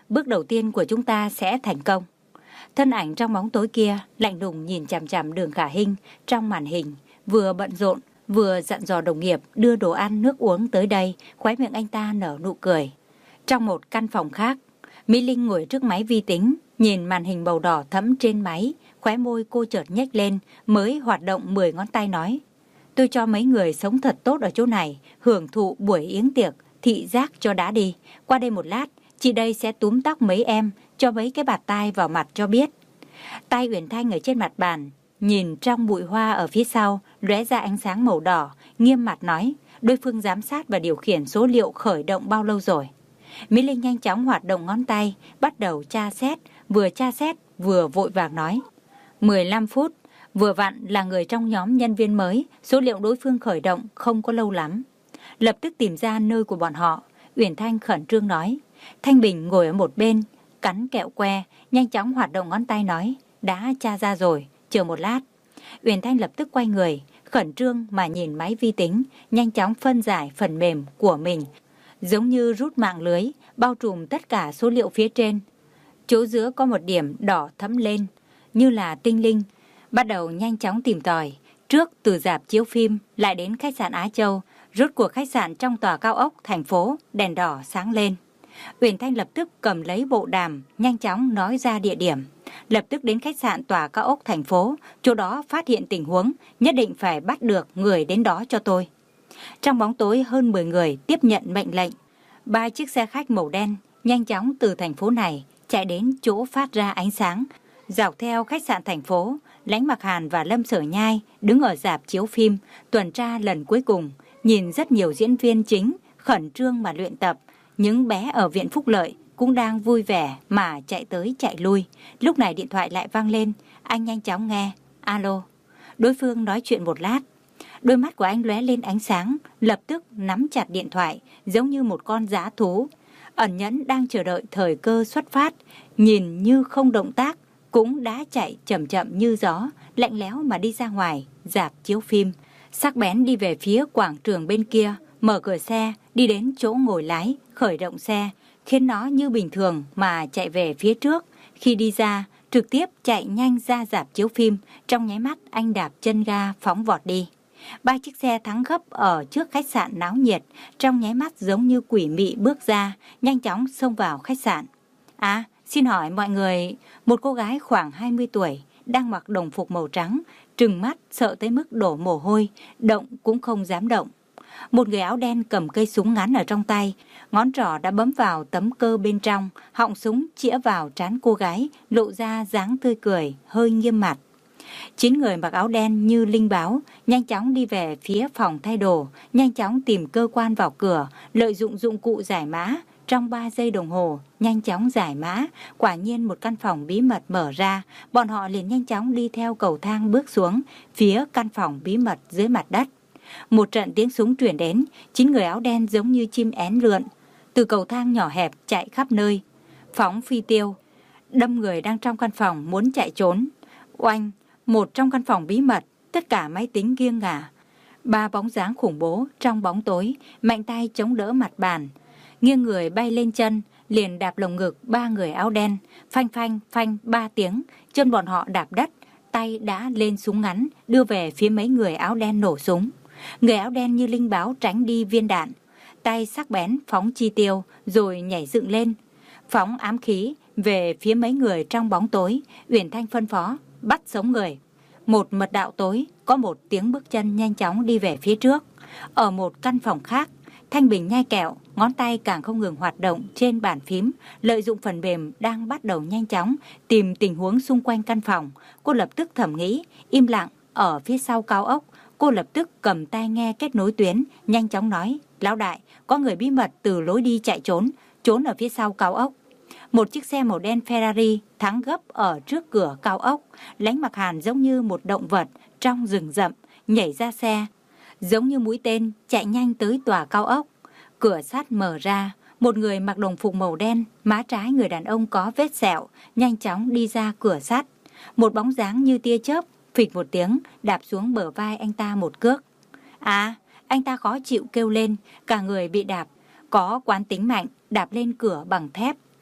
bước đầu tiên của chúng ta sẽ thành công. Thân ảnh trong bóng tối kia lạnh lùng nhìn chằm chằm Đường Khả Hinh trong màn hình, vừa bận rộn vừa dặn dò đồng nghiệp đưa đồ ăn nước uống tới đây. Khóe miệng anh ta nở nụ cười. Trong một căn phòng khác, Mỹ Linh ngồi trước máy vi tính, nhìn màn hình màu đỏ thẫm trên máy, khóe môi cô chợt nhếch lên, mới hoạt động mười ngón tay nói: tôi cho mấy người sống thật tốt ở chỗ này, hưởng thụ buổi yến tiệc, thị giác cho đã đi. Qua đây một lát, chị đây sẽ túm tóc mấy em, cho mấy cái bạt tai vào mặt cho biết. Tay Uyển Thanh ở trên mặt bàn, nhìn trong bụi hoa ở phía sau, lóe ra ánh sáng màu đỏ, nghiêm mặt nói: đối phương giám sát và điều khiển số liệu khởi động bao lâu rồi? Mỹ Linh nhanh chóng hoạt động ngón tay, bắt đầu tra xét, vừa tra xét vừa vội vàng nói: mười lăm phút, vừa vặn là người trong nhóm nhân viên mới, số liệu đối phương khởi động không có lâu lắm. Lập tức tìm ra nơi của bọn họ, Uyển Thanh khẩn trương nói. Thanh Bình ngồi ở một bên, cắn kẹo que, nhanh chóng hoạt động ngón tay nói: đã tra ra rồi, chờ một lát. Uyển Thanh lập tức quay người, khẩn trương mà nhìn máy vi tính, nhanh chóng phân giải phần mềm của mình, giống như rút mạng lưới, bao trùm tất cả số liệu phía trên. Chỗ giữa có một điểm đỏ thẫm lên, như là tinh linh. Bắt đầu nhanh chóng tìm tòi, trước từ rạp chiếu phim, lại đến khách sạn Á Châu, rốt cuộc khách sạn trong tòa cao ốc thành phố, đèn đỏ sáng lên. Uyển Thanh lập tức cầm lấy bộ đàm, nhanh chóng nói ra địa điểm. Lập tức đến khách sạn tòa cao ốc thành phố, chỗ đó phát hiện tình huống, nhất định phải bắt được người đến đó cho tôi. Trong bóng tối hơn mười người tiếp nhận mệnh lệnh. Ba chiếc xe khách màu đen nhanh chóng từ thành phố này chạy đến chỗ phát ra ánh sáng. Dọc theo khách sạn thành phố, Lãnh Mặc Hàn và Lâm Sở Nhai đứng ở rạp chiếu phim, tuần tra lần cuối cùng, nhìn rất nhiều diễn viên chính khẩn trương mà luyện tập. Những bé ở viện phúc lợi cũng đang vui vẻ mà chạy tới chạy lui. Lúc này điện thoại lại vang lên, anh nhanh chóng nghe. Alo. Đối phương nói chuyện một lát, đôi mắt của anh lóe lên ánh sáng, lập tức nắm chặt điện thoại, giống như một con dã thú ẩn nhẫn đang chờ đợi thời cơ xuất phát. Nhìn như không động tác, cũng đã chạy chậm chậm như gió, lạnh lẽo mà đi ra ngoài rạp chiếu phim. Sắc bén đi về phía quảng trường bên kia, mở cửa xe, đi đến chỗ ngồi lái, khởi động xe, khiến nó như bình thường mà chạy về phía trước. Khi đi ra, trực tiếp chạy nhanh ra rạp chiếu phim. Trong nháy mắt anh đạp chân ga phóng vọt đi. Ba chiếc xe thắng gấp ở trước khách sạn náo nhiệt, trong nháy mắt giống như quỷ mị bước ra, nhanh chóng xông vào khách sạn. À, xin hỏi mọi người, một cô gái khoảng hai mươi tuổi, đang mặc đồng phục màu trắng, trừng mắt sợ tới mức đổ mồ hôi, động cũng không dám động. Một người áo đen cầm cây súng ngắn ở trong tay, ngón trỏ đã bấm vào tấm cơ bên trong, họng súng chĩa vào trán cô gái, lộ ra dáng tươi cười, hơi nghiêm mặt. Chín người mặc áo đen như linh báo, nhanh chóng đi về phía phòng thay đồ, nhanh chóng tìm cơ quan vào cửa, lợi dụng dụng cụ giải mã. Trong ba giây đồng hồ, nhanh chóng giải mã, quả nhiên một căn phòng bí mật mở ra, bọn họ liền nhanh chóng đi theo cầu thang bước xuống, phía căn phòng bí mật dưới mặt đất. Một trận tiếng súng truyền đến, chín người áo đen giống như chim én lượn, từ cầu thang nhỏ hẹp chạy khắp nơi, phóng phi tiêu, đâm người đang trong căn phòng muốn chạy trốn. Oanh, một trong căn phòng bí mật, tất cả máy tính nghiêng ngả. Ba bóng dáng khủng bố trong bóng tối, mạnh tay chống đỡ mặt bàn, nghiêng người bay lên chân, liền đạp lồng ngực ba người áo đen, phanh phanh phanh ba tiếng, chân bọn họ đạp đất, tay đã lên súng ngắn, đưa về phía mấy người áo đen nổ súng. Người áo đen như linh báo tránh đi viên đạn, tay sắc bén phóng chi tiêu, rồi nhảy dựng lên, phóng ám khí về phía mấy người trong bóng tối. Uyển Thanh phân phó, bắt sống người. Một mật đạo tối, có một tiếng bước chân nhanh chóng đi về phía trước. Ở một căn phòng khác, Thanh Bình nhai kẹo, ngón tay càng không ngừng hoạt động trên bàn phím, lợi dụng phần mềm đang bắt đầu nhanh chóng tìm tình huống xung quanh căn phòng. Cô lập tức thầm nghĩ, im lặng, ở phía sau cao ốc. Cô lập tức cầm tai nghe kết nối tuyến, nhanh chóng nói, lão đại, có người bí mật từ lối đi chạy trốn, trốn ở phía sau cao ốc. Một chiếc xe màu đen Ferrari thắng gấp ở trước cửa cao ốc. Lãnh Mặc Hàn giống như một động vật trong rừng rậm, nhảy ra xe, giống như mũi tên chạy nhanh tới tòa cao ốc. Cửa sắt mở ra, một người mặc đồng phục màu đen, má trái người đàn ông có vết sẹo, nhanh chóng đi ra cửa sắt. Một bóng dáng như tia chớp, phịch một tiếng, đạp xuống bờ vai anh ta một cước. À, anh ta khó chịu kêu lên, cả người bị đạp, có quán tính mạnh, đạp lên cửa bằng thép.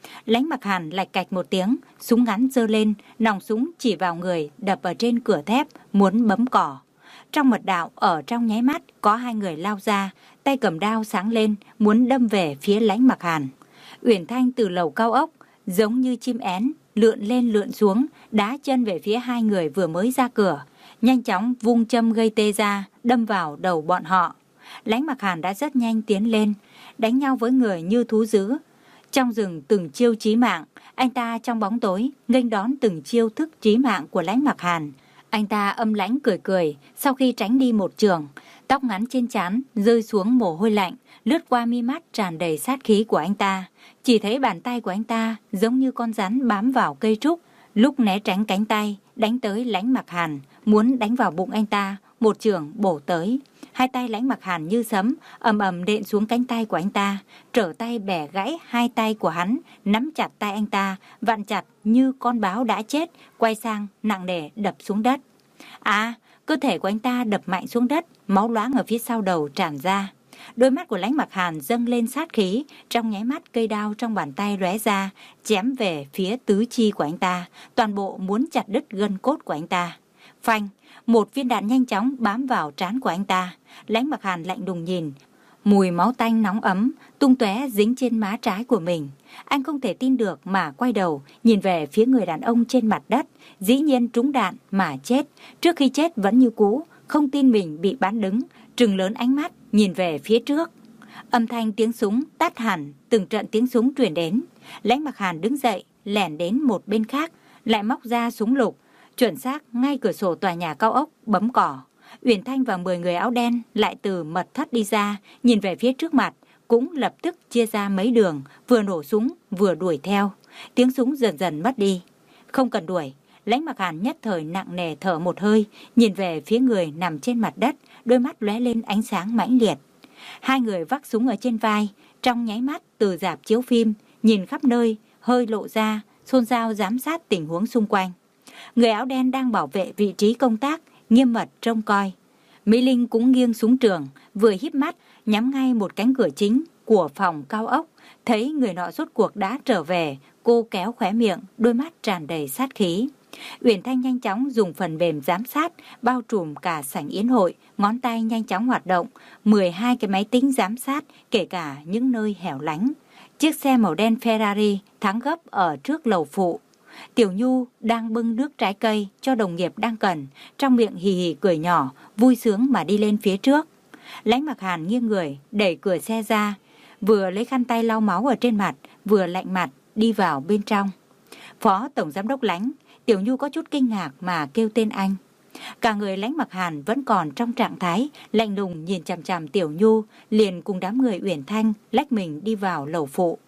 Lãnh Mặc Hàn lạch cạch một tiếng, súng ngắn giơ lên, nòng súng chỉ vào người, đập ở trên cửa thép, muốn bấm cỏ. Trong mật đạo, ở trong nháy mắt, có hai người lao ra, tay cầm đao sáng lên, muốn đâm về phía Lãnh Mặc Hàn. Uyển Thanh từ lầu cao ốc, giống như chim én, lượn lên lượn xuống, đá chân về phía hai người vừa mới ra cửa, nhanh chóng vung châm gây tê ra, đâm vào đầu bọn họ. Lãnh Mặc Hàn đã rất nhanh tiến lên, đánh nhau với người như thú dữ. Trong rừng từng chiêu chí mạng, anh ta trong bóng tối nghênh đón từng chiêu thức chí mạng của Lãnh Mặc Hàn. Anh ta âm lãnh cười cười, sau khi tránh đi một trường, tóc ngắn trên trán rơi xuống mồ hôi lạnh, lướt qua mi mắt tràn đầy sát khí của anh ta. Chỉ thấy bàn tay của anh ta giống như con rắn bám vào cây trúc, lúc né tránh cánh tay, đánh tới Lãnh Mặc Hàn, muốn đánh vào bụng anh ta, một chưởng bổ tới. Hai tay Lãnh Mặc Hàn như sấm, ầm ầm đện xuống cánh tay của anh ta, trở tay bẻ gãy hai tay của hắn, nắm chặt tay anh ta, vặn chặt như con báo đã chết, quay sang nặng nề đập xuống đất. À, cơ thể của anh ta đập mạnh xuống đất, máu loãng ở phía sau đầu tràn ra. Đôi mắt của Lãnh Mặc Hàn dâng lên sát khí, trong nháy mắt cây đao trong bàn tay lóe ra, chém về phía tứ chi của anh ta, toàn bộ muốn chặt đứt gân cốt của anh ta. Phanh, một viên đạn nhanh chóng bám vào trán của anh ta. Lãnh Mặc Hàn lạnh lùng nhìn, mùi máu tanh nóng ấm tung tóe dính trên má trái của mình. Anh không thể tin được mà quay đầu nhìn về phía người đàn ông trên mặt đất, dĩ nhiên trúng đạn mà chết. Trước khi chết vẫn như cũ, không tin mình bị bắn đứng, trừng lớn ánh mắt nhìn về phía trước. Âm thanh tiếng súng tắt hẳn, từng trận tiếng súng truyền đến. Lãnh Mặc Hàn đứng dậy, lẻn đến một bên khác, lại móc ra súng lục, chuẩn xác ngay cửa sổ tòa nhà cao ốc bấm cỏ. Uyển Thanh và mười người áo đen lại từ mật thất đi ra, nhìn về phía trước mặt, cũng lập tức chia ra mấy đường, vừa nổ súng vừa đuổi theo. Tiếng súng dần dần mất đi. Không cần đuổi, Lãnh Mặc Hàn nhất thời nặng nề thở một hơi, nhìn về phía người nằm trên mặt đất, đôi mắt lóe lên ánh sáng mãnh liệt. Hai người vác súng ở trên vai, trong nháy mắt từ rạp chiếu phim, nhìn khắp nơi, hơi lộ ra, xôn xao giám sát tình huống xung quanh. Người áo đen đang bảo vệ vị trí công tác, nghiêm mật trông coi. Mỹ Linh cũng nghiêng súng trường, vừa híp mắt, nhắm ngay một cánh cửa chính của phòng cao ốc. Thấy người nọ rốt cuộc đã trở về, cô kéo khóe miệng, đôi mắt tràn đầy sát khí. Uyển Thanh nhanh chóng dùng phần mềm giám sát, bao trùm cả sảnh yến hội, ngón tay nhanh chóng hoạt động, mười hai cái máy tính giám sát, kể cả những nơi hẻo lánh. Chiếc xe màu đen Ferrari thắng gấp ở trước lầu phụ. Tiểu Nhu đang bưng nước trái cây cho đồng nghiệp đang cần, trong miệng hì hì cười nhỏ, vui sướng mà đi lên phía trước. Lãnh Mặc Hàn nghiêng người, đẩy cửa xe ra, vừa lấy khăn tay lau máu ở trên mặt, vừa lạnh mặt đi vào bên trong. Phó Tổng Giám đốc Lãnh. Tiểu Nhu có chút kinh ngạc mà kêu tên anh. Cả người Lãnh Mặc Hàn vẫn còn trong trạng thái lạnh lùng nhìn chằm chằm Tiểu Nhu, liền cùng đám người Uyển Thanh lách mình đi vào lầu phụ.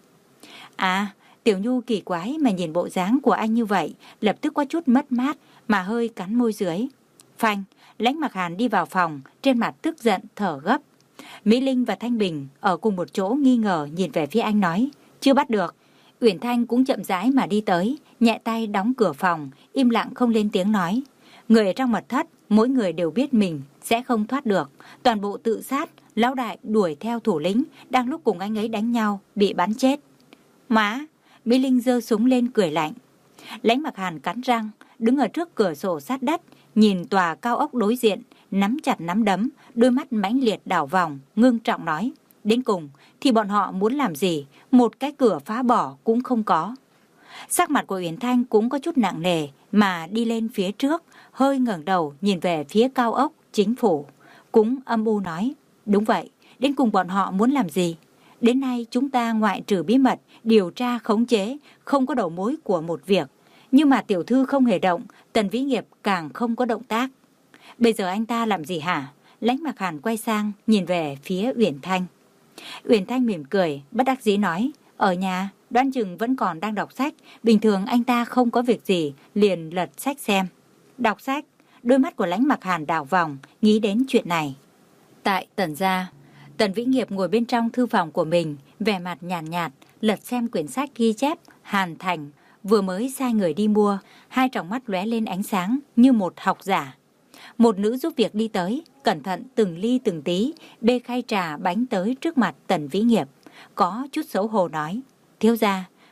À, Tiểu Nhu kỳ quái mà nhìn bộ dáng của anh như vậy, lập tức có chút mất mát mà hơi cắn môi dưới. Phanh, Lãnh Mặc Hàn đi vào phòng, trên mặt tức giận thở gấp. Mỹ Linh và Thanh Bình ở cùng một chỗ nghi ngờ nhìn về phía anh nói, chưa bắt được. Uyển Thanh cũng chậm rãi mà đi tới, nhẹ tay đóng cửa phòng, im lặng không lên tiếng nói. Người ở trong mật thất, mỗi người đều biết mình sẽ không thoát được. Toàn bộ tự sát, lão đại đuổi theo thủ lĩnh, đang lúc cùng anh ấy đánh nhau, bị bắn chết. Má, Mỹ Linh giơ súng lên cười lạnh. Lãnh Mặc Hàn cắn răng, đứng ở trước cửa sổ sát đất, nhìn tòa cao ốc đối diện, nắm chặt nắm đấm, đôi mắt mãnh liệt đảo vòng, ngưng trọng nói. Đến cùng thì bọn họ muốn làm gì, một cái cửa phá bỏ cũng không có. Sắc mặt của Uyển Thanh cũng có chút nặng nề mà đi lên phía trước, hơi ngẩng đầu nhìn về phía cao ốc chính phủ, cũng âm u nói, đúng vậy, đến cùng bọn họ muốn làm gì? Đến nay chúng ta ngoại trừ bí mật, điều tra khống chế, không có đầu mối của một việc. Nhưng mà tiểu thư không hề động, Tần Vĩ Nghiệp càng không có động tác. Bây giờ anh ta làm gì hả? Lãnh Mặc Hàn quay sang nhìn về phía Uyển Thanh. Uyển Thanh mỉm cười, bất đắc dĩ nói, ở nhà, đoán chừng vẫn còn đang đọc sách, bình thường anh ta không có việc gì, liền lật sách xem. Đọc sách, đôi mắt của Lãnh Mặc Hàn đảo vòng, nghĩ đến chuyện này. Tại Tần gia, Tần Vĩ Nghiệp ngồi bên trong thư phòng của mình, vẻ mặt nhàn nhạt, nhạt, lật xem quyển sách ghi chép Hàn Thành, vừa mới sai người đi mua, hai tròng mắt lóe lên ánh sáng như một học giả. Một nữ giúp việc đi tới, cẩn thận từng ly từng tí, bê khay trà bánh tới trước mặt Tần Vĩ Nghiệp. Có chút xấu hổ nói, thiếu gia,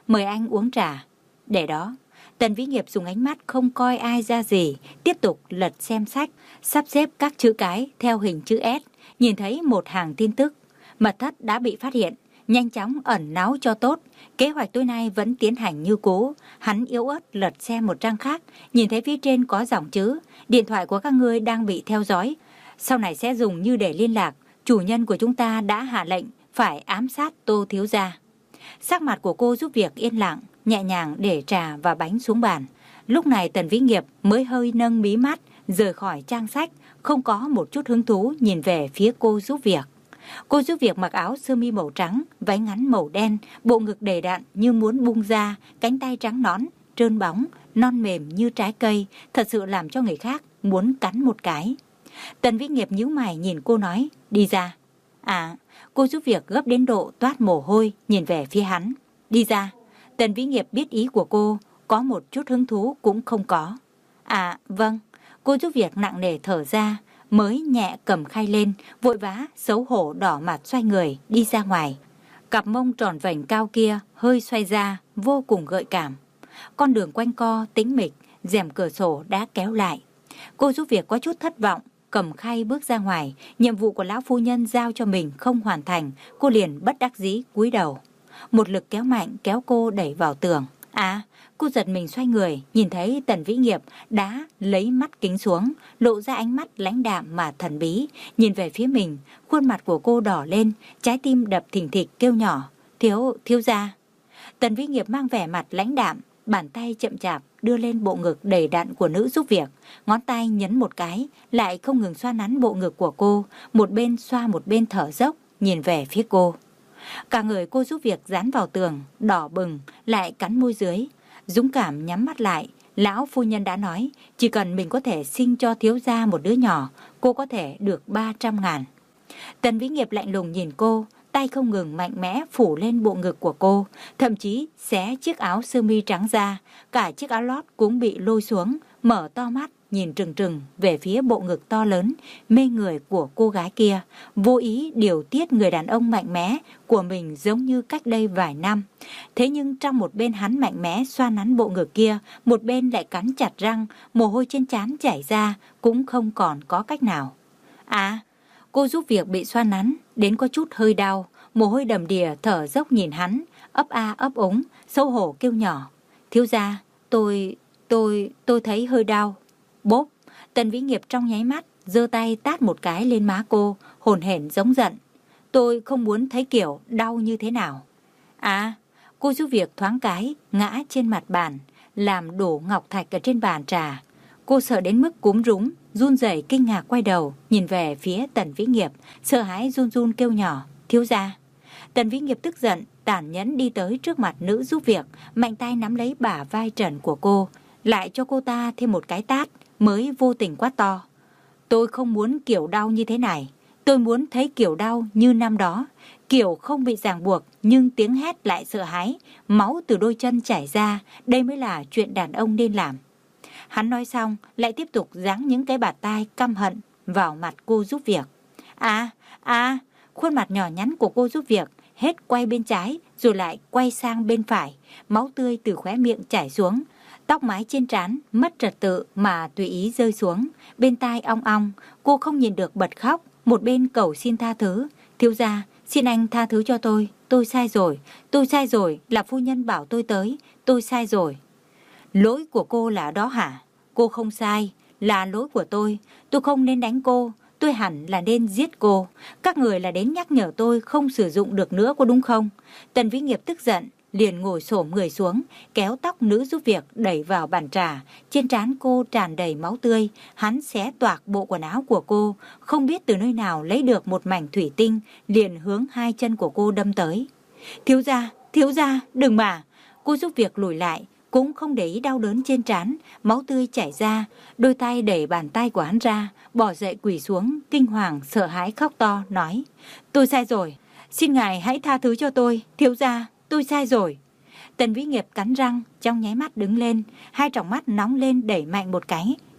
mời anh uống trà. Để đó, Tần Vĩ Nghiệp dùng ánh mắt không coi ai ra gì, tiếp tục lật xem sách, sắp xếp các chữ cái theo hình chữ S, nhìn thấy một hàng tin tức. Mật thất đã bị phát hiện, nhanh chóng ẩn náu cho tốt. Kế hoạch tối nay vẫn tiến hành như cũ. Hắn yếu ớt lật xem một trang khác, nhìn thấy phía trên có dòng chữ: điện thoại của các ngươi đang bị theo dõi. Sau này sẽ dùng như để liên lạc. Chủ nhân của chúng ta đã hạ lệnh phải ám sát Tô thiếu gia. Sắc mặt của cô giúp việc yên lặng, nhẹ nhàng để trà và bánh xuống bàn. Lúc này Tần Vĩ Nghiệp mới hơi nâng mí mắt, rời khỏi trang sách, không có một chút hứng thú nhìn về phía cô giúp việc. Cô giúp việc mặc áo sơ mi màu trắng, váy ngắn màu đen, bộ ngực đầy đặn như muốn bung ra, cánh tay trắng nõn, trơn bóng, non mềm như trái cây, thật sự làm cho người khác muốn cắn một cái. Tần Vĩ Nghiệp nhíu mày nhìn cô nói: đi ra. À, cô giúp việc gấp đến độ toát mồ hôi, nhìn về phía hắn. Đi ra. Tần Vĩ Nghiệp biết ý của cô, có một chút hứng thú cũng không có. À, vâng. Cô giúp việc nặng nề thở ra, mới nhẹ cầm khay lên, vội vã, xấu hổ đỏ mặt xoay người, đi ra ngoài. Cặp mông tròn vành cao kia hơi xoay ra, vô cùng gợi cảm. Con đường quanh co, tĩnh mịch, rèm cửa sổ đã kéo lại. Cô giúp việc có chút thất vọng, cầm khay bước ra ngoài. Nhiệm vụ của lão phu nhân giao cho mình không hoàn thành, cô liền bất đắc dĩ cúi đầu. Một lực kéo mạnh kéo cô đẩy vào tường. À, cô giật mình xoay người, nhìn thấy Tần Vĩ Nghiệp đã lấy mắt kính xuống, lộ ra ánh mắt lãnh đạm mà thần bí, nhìn về phía mình. Khuôn mặt của cô đỏ lên, trái tim đập thình thịch kêu nhỏ: thiếu, thiếu gia. Tần Vĩ Nghiệp mang vẻ mặt lãnh đạm, bàn tay chậm chạp đưa lên bộ ngực đầy đặn của nữ giúp việc, ngón tay nhấn một cái, lại không ngừng xoa nắn bộ ngực của cô, một bên xoa một bên thở dốc, nhìn về phía cô. Cả người cô giúp việc dán vào tường, đỏ bừng, lại cắn môi dưới. Dũng cảm nhắm mắt lại. Lão phu nhân đã nói, chỉ cần mình có thể sinh cho thiếu gia một đứa nhỏ, cô có thể được ba trăm ngàn. Tần Vĩ Nghiệp lạnh lùng nhìn cô, tay không ngừng mạnh mẽ phủ lên bộ ngực của cô, thậm chí xé chiếc áo sơ mi trắng ra, cả chiếc áo lót cũng bị lôi xuống, mở to mắt nhìn trừng trừng về phía bộ ngực to lớn, mê người của cô gái kia, vô ý điều tiết người đàn ông mạnh mẽ của mình giống như cách đây vài năm. Thế nhưng trong một bên hắn mạnh mẽ xoa nắn bộ ngực kia, một bên lại cắn chặt răng, mồ hôi trên trán chảy ra, cũng không còn có cách nào. À, cô giúp việc bị xoa nắn, đến có chút hơi đau, mồ hôi đầm đìa thở dốc nhìn hắn, ấp a ấp úng, xấu hổ kêu nhỏ: thiếu gia, tôi, tôi, tôi thấy hơi đau. Bốp, Tần Vĩ Nghiệp trong nháy mắt giơ tay tát một cái lên má cô, hổn hển giống giận: tôi không muốn thấy kiểu đau như thế nào. À, cô giúp việc thoáng cái ngã trên mặt bàn, làm đổ ngọc thạch ở trên bàn trà. Cô sợ đến mức cúm rúng, run rẩy kinh ngạc quay đầu nhìn về phía Tần Vĩ Nghiệp, sợ hãi run run kêu nhỏ: thiếu gia. Tần Vĩ Nghiệp tức giận tàn nhẫn đi tới trước mặt nữ giúp việc, mạnh tay nắm lấy bả vai trần của cô, lại cho cô ta thêm một cái tát, mới vô tình quát to: tôi không muốn kiểu đau như thế này, tôi muốn thấy kiểu đau như năm đó, kiểu không bị ràng buộc nhưng tiếng hét lại sợ hãi, máu từ đôi chân chảy ra, đây mới là chuyện đàn ông nên làm. Hắn nói xong lại tiếp tục giáng những cái bạt tai căm hận vào mặt cô giúp việc. À, à, khuôn mặt nhỏ nhắn của cô giúp việc hết quay bên trái rồi lại quay sang bên phải, máu tươi từ khóe miệng chảy xuống, tóc mái trên trán mất trật tự mà tùy ý rơi xuống, bên tai ong ong, cô không nhìn được bật khóc, một bên cầu xin tha thứ: thiếu gia, xin anh tha thứ cho tôi, tôi sai rồi, tôi sai rồi, là phu nhân bảo tôi tới, tôi sai rồi. Lỗi của cô là đó hả? Cô không sai, là lỗi của tôi, tôi không nên đánh cô, tôi hẳn là nên giết cô, các người là đến nhắc nhở tôi không sử dụng được nữa có đúng không? Tần Vĩ Nghiệp tức giận, liền ngồi xổm người xuống, kéo tóc nữ giúp việc đẩy vào bàn trà, trên trán cô tràn đầy máu tươi, hắn xé toạc bộ quần áo của cô, không biết từ nơi nào lấy được một mảnh thủy tinh, liền hướng hai chân của cô đâm tới. Thiếu gia, thiếu gia, đừng mà! Cô giúp việc lùi lại, cũng không để ý đau đớn trên trán, máu tươi chảy ra, đôi tay đẩy bàn tay của hắn ra, bỏ dậy quỳ xuống, kinh hoàng sợ hãi khóc to, nói: tôi sai rồi, xin ngài hãy tha thứ cho tôi, thiếu gia, tôi sai rồi. Tần Vĩ Nghiệp cắn răng, trong nháy mắt đứng lên, hai tròng mắt nóng lên đẩy mạnh một cái,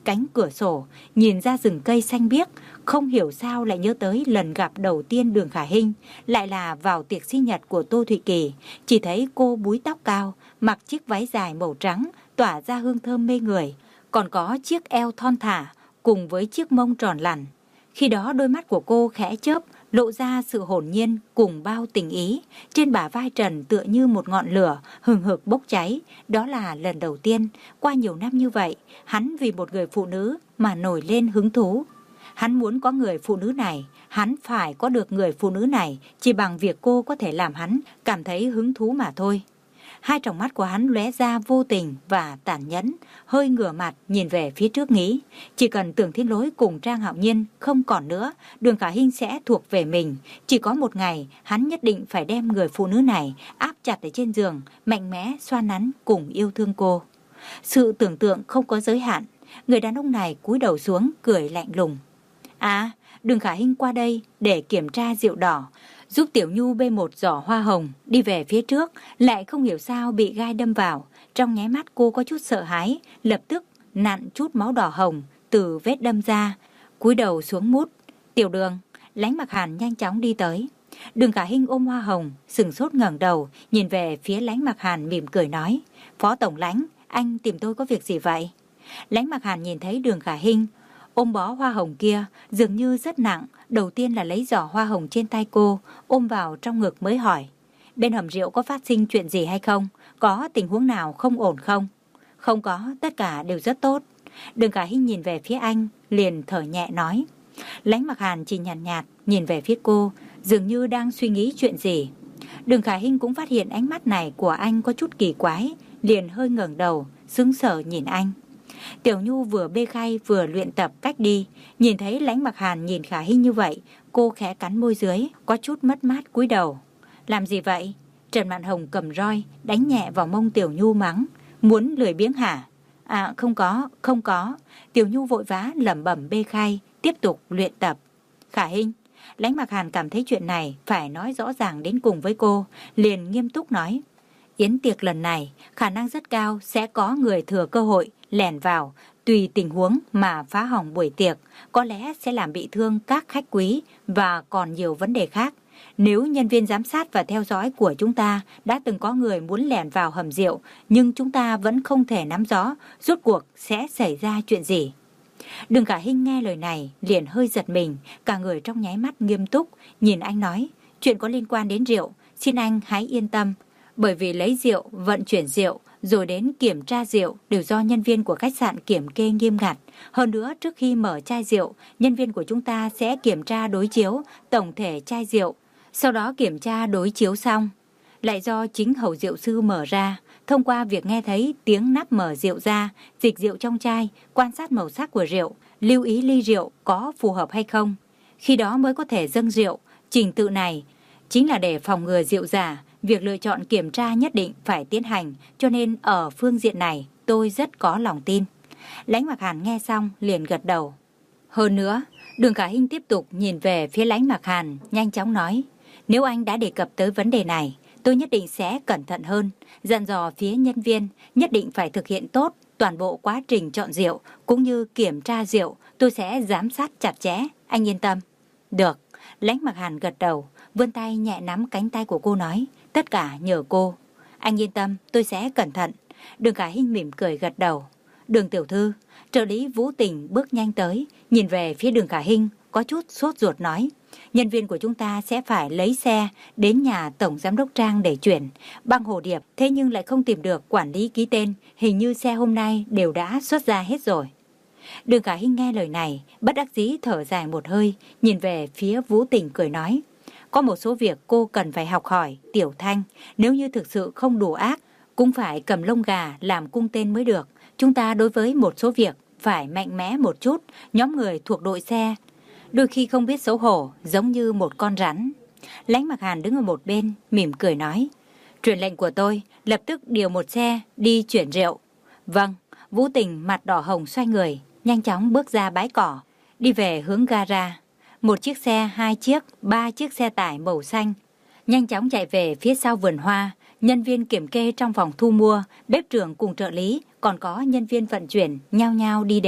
cánh cửa sổ, nhìn ra rừng cây xanh biếc, không hiểu sao lại nhớ tới lần gặp đầu tiên Đường Khả Hinh, lại là vào tiệc sinh nhật của Tô Thụy Kỳ. Chỉ thấy cô búi tóc cao, mặc chiếc váy dài màu trắng, tỏa ra hương thơm mê người, còn có chiếc eo thon thả cùng với chiếc mông tròn lẳn. Khi đó đôi mắt của cô khẽ chớp, lộ ra sự hồn nhiên cùng bao tình ý. Trên bả vai Trần tựa như một ngọn lửa hừng hực bốc cháy. Đó là lần đầu tiên qua nhiều năm như vậy, hắn vì một người phụ nữ mà nổi lên hứng thú. Hắn muốn có người phụ nữ này, hắn phải có được người phụ nữ này chỉ bằng việc cô có thể làm hắn cảm thấy hứng thú mà thôi. Hai tròng mắt của hắn lóe ra vô tình và tàn nhẫn, hơi ngửa mặt nhìn về phía trước nghĩ, chỉ cần Tưởng Thiên Lỗi cùng Trang Hạo Nhiên không còn nữa, Đường Khả Hinh sẽ thuộc về mình. Chỉ có một ngày, hắn nhất định phải đem người phụ nữ này áp chặt ở trên giường, mạnh mẽ xoa nắn cùng yêu thương cô. Sự tưởng tượng không có giới hạn, người đàn ông này cúi đầu xuống cười lạnh lùng. À, Đường Khả Hinh qua đây để kiểm tra rượu đỏ, giúp Tiểu Nhu bê một giỏ hoa hồng, đi về phía trước, lại không hiểu sao bị gai đâm vào. Trong nháy mắt cô có chút sợ hãi, lập tức nặn chút máu đỏ hồng từ vết đâm ra, cúi đầu xuống mút. Tiểu Đường, Lánh Mặc Hàn nhanh chóng đi tới. Đường Khả Hinh ôm hoa hồng, sừng sốt ngẩng đầu, nhìn về phía Lánh Mặc Hàn mỉm cười nói, Phó Tổng Lánh, anh tìm tôi có việc gì vậy? Lánh Mặc Hàn nhìn thấy Đường Khả Hinh ôm bó hoa hồng kia dường như rất nặng, đầu tiên là lấy giỏ hoa hồng trên tay cô, ôm vào trong ngực mới hỏi, bên hầm rượu có phát sinh chuyện gì hay không? Có tình huống nào không ổn không? Không có, tất cả đều rất tốt. Đường Khả Hinh nhìn về phía anh, liền thở nhẹ nói. Lánh Mặc Hàn chỉ nhàn nhạt, nhạt nhìn về phía cô, dường như đang suy nghĩ chuyện gì. Đường Khả Hinh cũng phát hiện ánh mắt này của anh có chút kỳ quái, liền hơi ngẩng đầu, sững sờ nhìn anh. Tiểu Nhu vừa bê khay vừa luyện tập cách đi, nhìn thấy Lánh Mặc Hàn nhìn Khả Hinh như vậy, cô khẽ cắn môi dưới, có chút mất mát cúi đầu. Làm gì vậy? Trần Mạn Hồng cầm roi đánh nhẹ vào mông Tiểu Nhu mắng, muốn lười biếng hả? À không có, không có. Tiểu Nhu vội vã lẩm bẩm bê khay, tiếp tục luyện tập. Khả Hinh, Lánh Mặc Hàn cảm thấy chuyện này phải nói rõ ràng đến cùng với cô, liền nghiêm túc nói. Yến tiệc lần này khả năng rất cao sẽ có người thừa cơ hội lẻn vào, tùy tình huống mà phá hỏng buổi tiệc, có lẽ sẽ làm bị thương các khách quý và còn nhiều vấn đề khác. Nếu nhân viên giám sát và theo dõi của chúng ta đã từng có người muốn lẻn vào hầm rượu, nhưng chúng ta vẫn không thể nắm rõ rốt cuộc sẽ xảy ra chuyện gì. Đường Khả Hinh nghe lời này liền hơi giật mình, cả người trong nháy mắt nghiêm túc, nhìn anh nói, chuyện có liên quan đến rượu, xin anh hãy yên tâm, bởi vì lấy rượu, vận chuyển rượu, rồi đến kiểm tra rượu đều do nhân viên của khách sạn kiểm kê nghiêm ngặt. Hơn nữa, trước khi mở chai rượu, nhân viên của chúng ta sẽ kiểm tra đối chiếu tổng thể chai rượu. Sau đó kiểm tra đối chiếu xong, lại do chính hầu rượu sư mở ra. Thông qua việc nghe thấy tiếng nắp mở rượu ra, dịch rượu trong chai, quan sát màu sắc của rượu, lưu ý ly rượu có phù hợp hay không. Khi đó mới có thể dâng rượu. Trình tự này chính là để phòng ngừa rượu giả. Việc lựa chọn kiểm tra nhất định phải tiến hành, cho nên ở phương diện này tôi rất có lòng tin. Lánh Mặc Hàn nghe xong liền gật đầu. Hơn nữa, Đường Khả Hinh tiếp tục nhìn về phía Lánh Mặc Hàn, nhanh chóng nói, nếu anh đã đề cập tới vấn đề này, tôi nhất định sẽ cẩn thận hơn, dặn dò phía nhân viên nhất định phải thực hiện tốt toàn bộ quá trình chọn rượu cũng như kiểm tra rượu, tôi sẽ giám sát chặt chẽ, anh yên tâm. Được, Lánh Mặc Hàn gật đầu, vươn tay nhẹ nắm cánh tay của cô nói, tất cả nhờ cô. Anh yên tâm, tôi sẽ cẩn thận. Đường Khả Hinh mỉm cười gật đầu. Đường tiểu thư, trợ lý Vũ Tình bước nhanh tới, nhìn về phía Đường Khả Hinh, có chút sốt ruột nói, nhân viên của chúng ta sẽ phải lấy xe đến nhà tổng giám đốc Trang để chuyển băng Hồ Điệp, thế nhưng lại không tìm được quản lý ký tên, hình như xe hôm nay đều đã xuất ra hết rồi. Đường Khả Hinh nghe lời này, bất đắc dĩ thở dài một hơi, nhìn về phía Vũ Tình cười nói, có một số việc cô cần phải học hỏi, Tiểu Thanh, nếu như thực sự không đủ ác, cũng phải cầm lông gà làm cung tên mới được. Chúng ta đối với một số việc phải mạnh mẽ một chút, nhóm người thuộc đội xe đôi khi không biết xấu hổ, giống như một con rắn. Lánh Mặc Hàn đứng ở một bên, mỉm cười nói, truyền lệnh của tôi, lập tức điều một xe đi chuyển rượu. Vâng. Vũ Tình mặt đỏ hồng xoay người, nhanh chóng bước ra bãi cỏ, đi về hướng gara. Một chiếc xe, hai chiếc, ba chiếc xe tải màu xanh nhanh chóng chạy về phía sau vườn hoa. Nhân viên kiểm kê trong phòng thu mua, bếp trưởng cùng trợ lý, còn có nhân viên vận chuyển nhao nhao đi đến.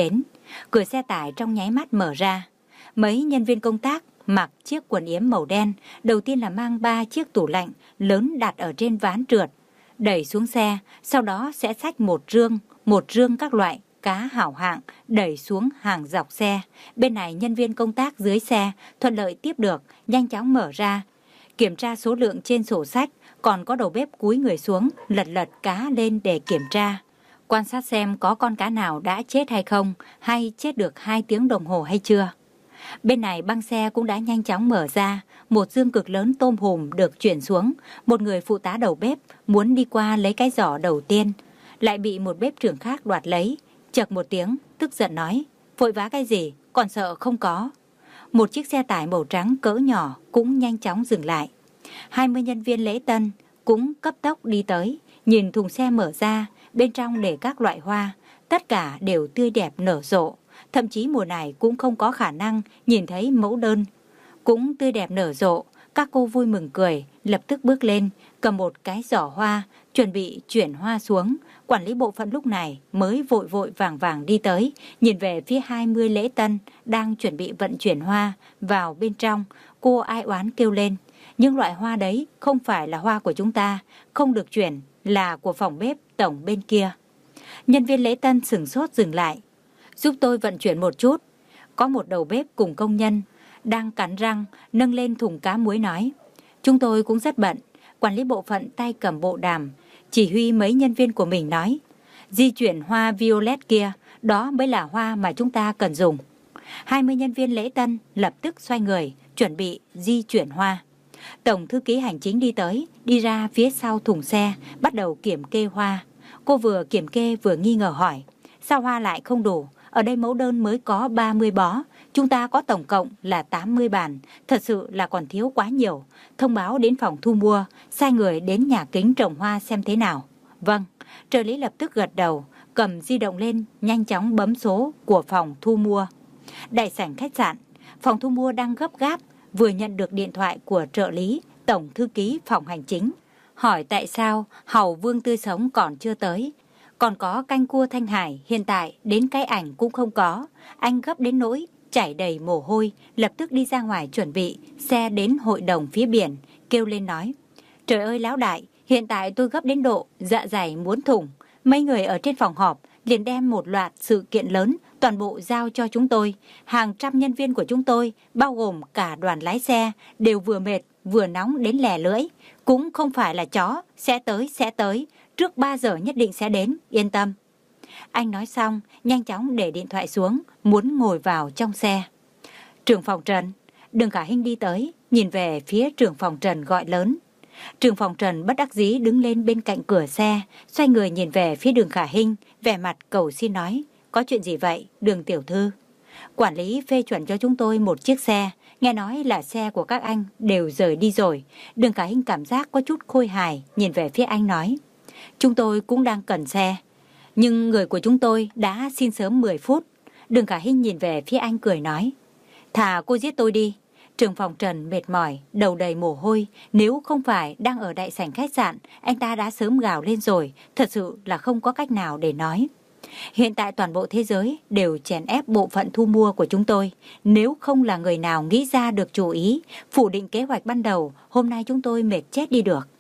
Cửa xe tải trong nháy mắt mở ra. Mấy nhân viên công tác mặc chiếc quần yếm màu đen, đầu tiên là mang ba chiếc tủ lạnh lớn đặt ở trên ván trượt, đẩy xuống xe, sau đó sẽ xách một rương, một rương các loại cá hảo hạng đẩy xuống hàng dọc xe. Bên này nhân viên công tác dưới xe thuận lợi tiếp được, nhanh chóng mở ra, kiểm tra số lượng trên sổ sách, còn có đầu bếp cúi người xuống, lật lật cá lên để kiểm tra. Quan sát xem có con cá nào đã chết hay không, hay chết được hai tiếng đồng hồ hay chưa. Bên này băng xe cũng đã nhanh chóng mở ra, một dương cực lớn tôm hùm được chuyển xuống. Một người phụ tá đầu bếp muốn đi qua lấy cái giỏ đầu tiên, lại bị một bếp trưởng khác đoạt lấy. Chậc một tiếng, tức giận nói, vội vã cái gì, còn sợ không có. Một chiếc xe tải màu trắng cỡ nhỏ cũng nhanh chóng dừng lại. Hai mươi nhân viên lễ tân cũng cấp tốc đi tới, nhìn thùng xe mở ra, bên trong để các loại hoa, tất cả đều tươi đẹp nở rộ. Thậm chí mùa này cũng không có khả năng nhìn thấy mẫu đơn cũng tươi đẹp nở rộ. Các cô vui mừng cười, lập tức bước lên, cầm một cái giỏ hoa, chuẩn bị chuyển hoa xuống. Quản lý bộ phận lúc này mới vội vội vàng vàng đi tới, nhìn về phía hai mươi lễ tân đang chuẩn bị vận chuyển hoa vào bên trong. Cô ai oán kêu lên, những loại hoa đấy không phải là hoa của chúng ta, không được chuyển, là của phòng bếp tổng bên kia. Nhân viên lễ tân sửng sốt dừng lại, giúp tôi vận chuyển một chút. Có một đầu bếp cùng công nhân đang cắn răng nâng lên thùng cá muối nói, chúng tôi cũng rất bận. Quản lý bộ phận tay cầm bộ đàm chỉ huy mấy nhân viên của mình nói, di chuyển hoa violet kia, đó mới là hoa mà chúng ta cần dùng. Hai mươi nhân viên lễ tân lập tức xoay người chuẩn bị di chuyển hoa. Tổng thư ký hành chính đi tới, đi ra phía sau thùng xe, bắt đầu kiểm kê hoa. Cô vừa kiểm kê vừa nghi ngờ hỏi, sao hoa lại không đủ? Ở đây mẫu đơn mới có ba mươi bó, chúng ta có tổng cộng là tám mươi bàn, thật sự là còn thiếu quá nhiều. Thông báo đến phòng thu mua, sai người đến nhà kính trồng hoa xem thế nào. Vâng, trợ lý lập tức gật đầu, cầm di động lên, nhanh chóng bấm số của phòng thu mua. Đại sảnh khách sạn, phòng thu mua đang gấp gáp, vừa nhận được điện thoại của trợ lý, tổng thư ký phòng hành chính. Hỏi tại sao hàu vương tươi sống còn chưa tới. Còn có canh cua Thanh Hải, hiện tại đến cái ảnh cũng không có. Anh gấp đến nỗi chảy đầy mồ hôi, lập tức đi ra ngoài chuẩn bị xe đến hội đồng phía biển, kêu lên nói, trời ơi lão đại, hiện tại tôi gấp đến độ dạ dày muốn thủng. Mấy người ở trên phòng họp liền đem một loạt sự kiện lớn toàn bộ giao cho chúng tôi. Hàng trăm nhân viên của chúng tôi, bao gồm cả đoàn lái xe, đều vừa mệt vừa nóng đến lè lưỡi. Cũng không phải là chó, sẽ tới sẽ tới, trước ba giờ nhất định sẽ đến, yên tâm. Anh nói xong, nhanh chóng để điện thoại xuống, muốn ngồi vào trong xe. Trưởng phòng Trần, Đường Khả Hinh đi tới, nhìn về phía trưởng phòng Trần gọi lớn. Trưởng phòng Trần bất đắc dĩ đứng lên bên cạnh cửa xe, xoay người nhìn về phía Đường Khả Hinh, vẻ mặt cầu xin nói, có chuyện gì vậy, Đường tiểu thư? Quản lý phê chuẩn cho chúng tôi một chiếc xe, nghe nói là xe của các anh đều rời đi rồi. Đường Khả Hinh cảm giác có chút khôi hài, nhìn về phía anh nói, chúng tôi cũng đang cần xe, nhưng người của chúng tôi đã xin sớm mười phút. Đường Khả Hinh nhìn về phía anh cười nói, thà cô giết tôi đi. Trưởng phòng Trần mệt mỏi, đầu đầy mồ hôi, nếu không phải đang ở đại sảnh khách sạn, anh ta đã sớm gào lên rồi, thật sự là không có cách nào để nói. Hiện tại toàn bộ thế giới đều chèn ép bộ phận thu mua của chúng tôi, nếu không là người nào nghĩ ra được chủ ý, phủ định kế hoạch ban đầu, hôm nay chúng tôi mệt chết đi được.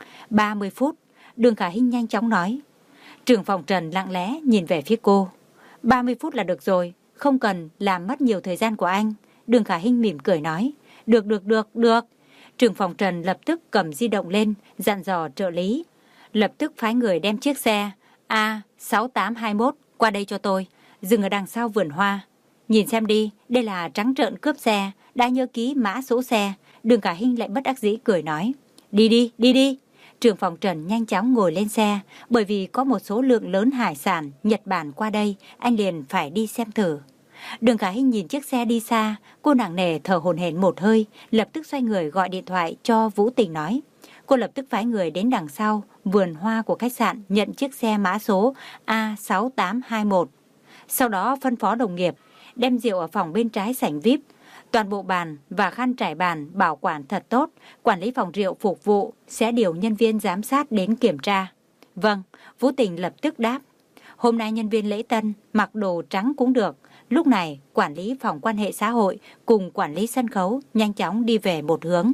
ba mươi phút, Đường Khả Hinh nhanh chóng nói. Trưởng phòng Trần lặng lẽ nhìn về phía cô. ba mươi phút là được rồi, không cần làm mất nhiều thời gian của anh. Đường Khả Hinh mỉm cười nói. Được được được được. Trưởng phòng Trần lập tức cầm di động lên, dặn dò trợ lý. Lập tức phái người đem chiếc xe A sáu tám hai mốt qua đây cho tôi, dừng ở đằng sau vườn hoa. Nhìn xem đi, đây là trắng trợn cướp xe, đã nhớ ký mã số xe. Đường Khả Hinh lại bất đắc dĩ cười nói. Đi đi, đi đi. Trưởng phòng Trần nhanh chóng ngồi lên xe, bởi vì có một số lượng lớn hải sản Nhật Bản qua đây, anh liền phải đi xem thử. Đường Khả Hinh nhìn chiếc xe đi xa, cô nặng nề thở hổn hển một hơi, lập tức xoay người gọi điện thoại cho Vũ Tình nói. Cô lập tức phái người đến đằng sau vườn hoa của khách sạn nhận chiếc xe mã số A sáu tám hai mốt. Sau đó phân phó đồng nghiệp đem rượu ở phòng bên trái sảnh vi ai pi, toàn bộ bàn và khăn trải bàn bảo quản thật tốt. Quản lý phòng rượu phục vụ sẽ điều nhân viên giám sát đến kiểm tra. Vâng, Vũ Tình lập tức đáp. Hôm nay nhân viên lễ tân mặc đồ trắng cũng được. Lúc này, quản lý phòng quan hệ xã hội cùng quản lý sân khấu nhanh chóng đi về một hướng.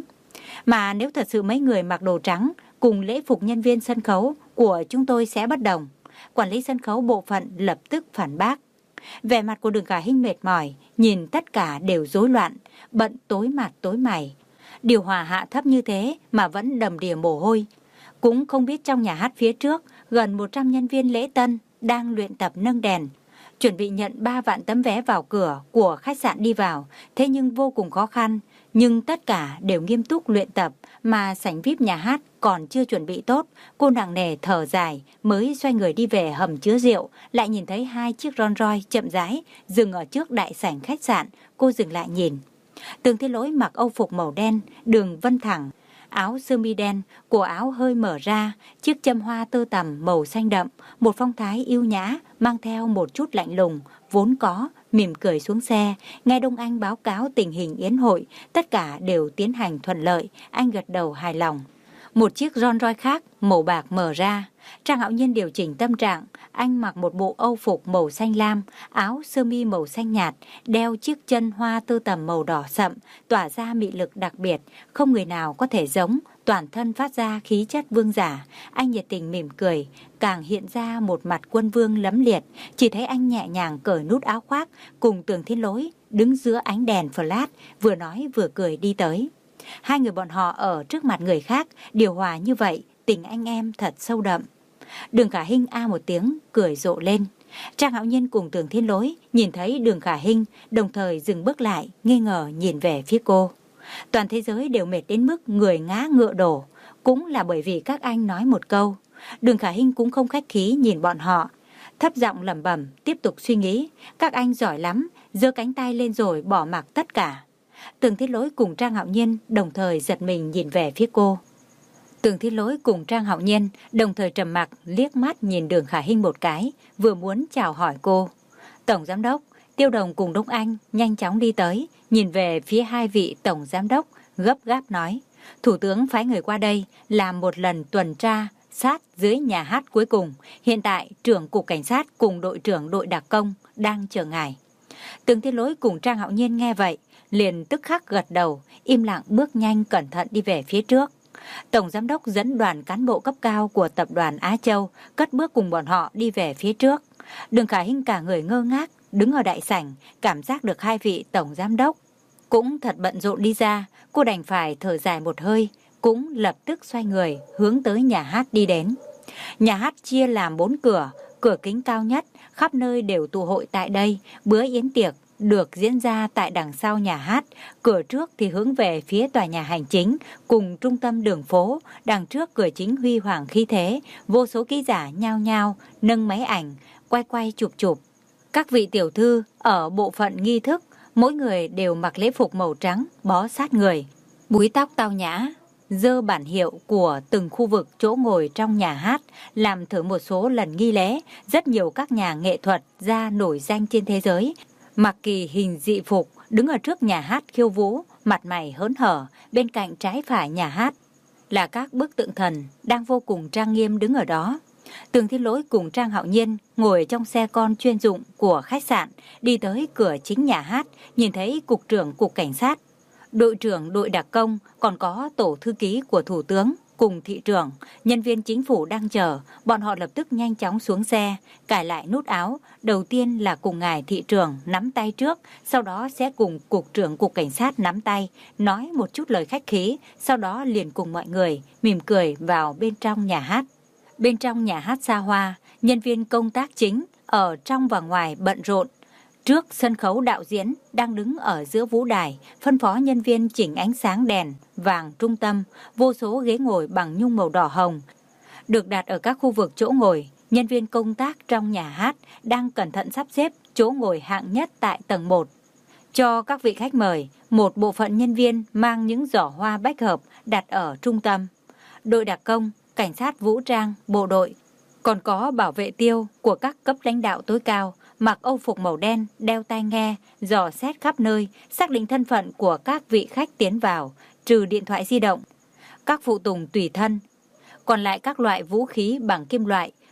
Mà nếu thật sự mấy người mặc đồ trắng cùng lễ phục nhân viên sân khấu của chúng tôi sẽ bất đồng. Quản lý sân khấu bộ phận lập tức phản bác. Vẻ mặt của Đường Khả Hinh mệt mỏi, nhìn tất cả đều rối loạn, bận tối mặt tối mày. Điều hòa hạ thấp như thế mà vẫn đầm đìa mồ hôi. Cũng không biết trong nhà hát phía trước, gần một trăm nhân viên lễ tân đang luyện tập nâng đèn, chuẩn bị nhận ba vạn tấm vé vào cửa của khách sạn đi vào, thế nhưng vô cùng khó khăn. Nhưng tất cả đều nghiêm túc luyện tập, mà sảnh vi ai pi nhà hát còn chưa chuẩn bị tốt. Cô nặng nề thở dài, mới xoay người đi về hầm chứa rượu, lại nhìn thấy hai chiếc Rolls Royce chậm rãi dừng ở trước đại sảnh khách sạn. Cô dừng lại nhìn. Tường Thiên Lỗi mặc âu phục màu đen, đường vân thẳng, áo sơ mi đen, cổ áo hơi mở ra, chiếc châm hoa tơ tằm màu xanh đậm, một phong thái yêu nhã, mang theo một chút lạnh lùng, vốn có, mỉm cười xuống xe, nghe Đông Anh báo cáo tình hình yến hội, tất cả đều tiến hành thuận lợi, anh gật đầu hài lòng. Một chiếc Rolls Royce khác, màu bạc mở ra, Trang Hạo Nhiên điều chỉnh tâm trạng, anh mặc một bộ âu phục màu xanh lam, áo sơ mi màu xanh nhạt, đeo chiếc chân hoa tơ tằm màu đỏ sậm, tỏa ra mị lực đặc biệt, không người nào có thể giống, toàn thân phát ra khí chất vương giả. Anh nhiệt tình mỉm cười, càng hiện ra một mặt quân vương lẫm liệt, chỉ thấy anh nhẹ nhàng cởi nút áo khoác, cùng Tường Thiên Lỗi đứng giữa ánh đèn flash, vừa nói vừa cười đi tới. Hai người bọn họ ở trước mặt người khác, điều hòa như vậy, tình anh em thật sâu đậm. Đường Khả Hinh a một tiếng, cười rộ lên. Trang Hạo Nhiên cùng Tường Thiên Lỗi nhìn thấy Đường Khả Hinh, đồng thời dừng bước lại, nghi ngờ nhìn về phía cô. Toàn thế giới đều mệt đến mức người ngã ngựa đổ, cũng là bởi vì các anh nói một câu. Đường Khả Hinh cũng không khách khí nhìn bọn họ, thấp giọng lẩm bẩm, tiếp tục suy nghĩ. Các anh giỏi lắm, giơ cánh tay lên rồi bỏ mặc tất cả. Tường Thiên Lỗi cùng Trang Hạo Nhiên đồng thời giật mình nhìn về phía cô. Tường Thiên Lỗi cùng Trang Hạo Nhiên đồng thời trầm mặc, liếc mắt nhìn Đường Khả Hinh một cái, vừa muốn chào hỏi cô. Tổng giám đốc, Tiêu Đồng cùng Đông Anh nhanh chóng đi tới, nhìn về phía hai vị tổng giám đốc, gấp gáp nói: Thủ tướng phái người qua đây làm một lần tuần tra sát dưới nhà hát cuối cùng. Hiện tại trưởng cục cảnh sát cùng đội trưởng đội đặc công đang chờ ngài. Tường Thiên Lỗi cùng Trang Hạo Nhiên nghe vậy, liền tức khắc gật đầu, im lặng bước nhanh cẩn thận đi về phía trước. Tổng giám đốc dẫn đoàn cán bộ cấp cao của tập đoàn Á Châu cất bước cùng bọn họ đi về phía trước. Đường Khả Hinh cả người ngơ ngác, đứng ở đại sảnh, cảm giác được hai vị tổng giám đốc cũng thật bận rộn đi ra, cô đành phải thở dài một hơi, cũng lập tức xoay người hướng tới nhà hát đi đến. Nhà hát chia làm bốn cửa, cửa kính cao nhất, khắp nơi đều tụ hội tại đây. Bữa yến tiệc được diễn ra tại đằng sau nhà hát, cửa trước thì hướng về phía tòa nhà hành chính cùng trung tâm đường phố, đằng trước cửa chính huy hoàng khí thế, vô số ký giả nhao nhao nâng máy ảnh, quay quay chụp chụp. Các vị tiểu thư ở bộ phận nghi thức, mỗi người đều mặc lễ phục màu trắng, bó sát người, búi tóc tao nhã, dơ bản hiệu của từng khu vực chỗ ngồi trong nhà hát, làm thử một số lần nghi lễ. Rất nhiều các nhà nghệ thuật gia nổi danh trên thế giới mặc kỳ hình dị phục đứng ở trước nhà hát khiêu vũ, mặt mày hớn hở. Bên cạnh trái phải nhà hát là các bức tượng thần đang vô cùng trang nghiêm đứng ở đó. Tường Thiên Lỗi cùng Trang Hạo Nhiên ngồi trong xe con chuyên dụng của khách sạn, đi tới cửa chính nhà hát, nhìn thấy cục trưởng cục cảnh sát, đội trưởng đội đặc công, còn có tổ thư ký của thủ tướng cùng thị trưởng, nhân viên chính phủ đang chờ. Bọn họ lập tức nhanh chóng xuống xe, cài lại nút áo. Đầu tiên là cùng ngài thị trưởng nắm tay trước, sau đó sẽ cùng cục trưởng cục cảnh sát nắm tay, nói một chút lời khách khí, sau đó liền cùng mọi người mỉm cười vào bên trong nhà hát. Bên trong nhà hát xa hoa, nhân viên công tác chính ở trong và ngoài bận rộn. Trước sân khấu đạo diễn đang đứng ở giữa vũ đài, phân phó nhân viên chỉnh ánh sáng đèn vàng trung tâm, vô số ghế ngồi bằng nhung màu đỏ hồng được đặt ở các khu vực chỗ ngồi. Nhân viên công tác trong nhà hát đang cẩn thận sắp xếp chỗ ngồi hạng nhất tại tầng một. Cho các vị khách mời, một bộ phận nhân viên mang những giỏ hoa bách hợp đặt ở trung tâm. Đội đặc công, cảnh sát vũ trang, bộ đội, còn có bảo vệ tiêu của các cấp lãnh đạo tối cao, mặc âu phục màu đen, đeo tai nghe, dò xét khắp nơi, xác định thân phận của các vị khách tiến vào, trừ điện thoại di động, các phụ tùng tùy thân. Còn lại các loại vũ khí bằng kim loại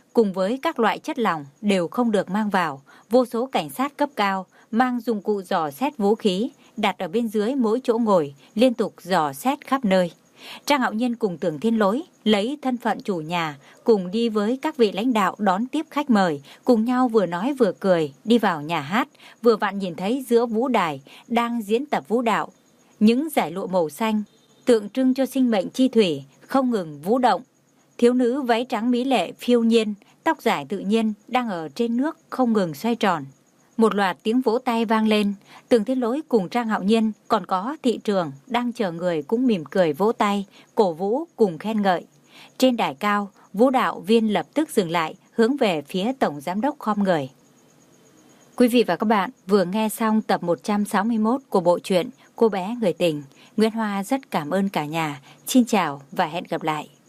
cùng với các loại chất lỏng đều không được mang vào. Vô số cảnh sát cấp cao mang dụng cụ dò xét vũ khí đặt ở bên dưới mỗi chỗ ngồi, liên tục dò xét khắp nơi. Trang Hạo Nhiên cùng Tưởng Thiên Lỗi lấy thân phận chủ nhà cùng đi với các vị lãnh đạo đón tiếp khách mời, cùng nhau vừa nói vừa cười đi vào nhà hát, vừa vặn nhìn thấy giữa vũ đài đang diễn tập vũ đạo. Những dải lụa màu xanh tượng trưng cho sinh mệnh chi thủy không ngừng vũ động. Thiếu nữ váy trắng mỹ lệ phiêu nhiên, tóc dài tự nhiên đang ở trên nước không ngừng xoay tròn. Một loạt tiếng vỗ tay vang lên, Tưởng Thiên Lỗi cùng Trang Hạo Nhiên còn có thị trường đang chờ người cũng mỉm cười vỗ tay, cổ vũ cùng khen ngợi. Trên đài cao, vũ đạo viên lập tức dừng lại, hướng về phía Tổng Giám đốc khom người. Quý vị và các bạn vừa nghe xong tập một trăm sáu mươi mốt của bộ truyện Cô bé người tình. Nguyễn Hoa rất cảm ơn cả nhà. Xin chào và hẹn gặp lại.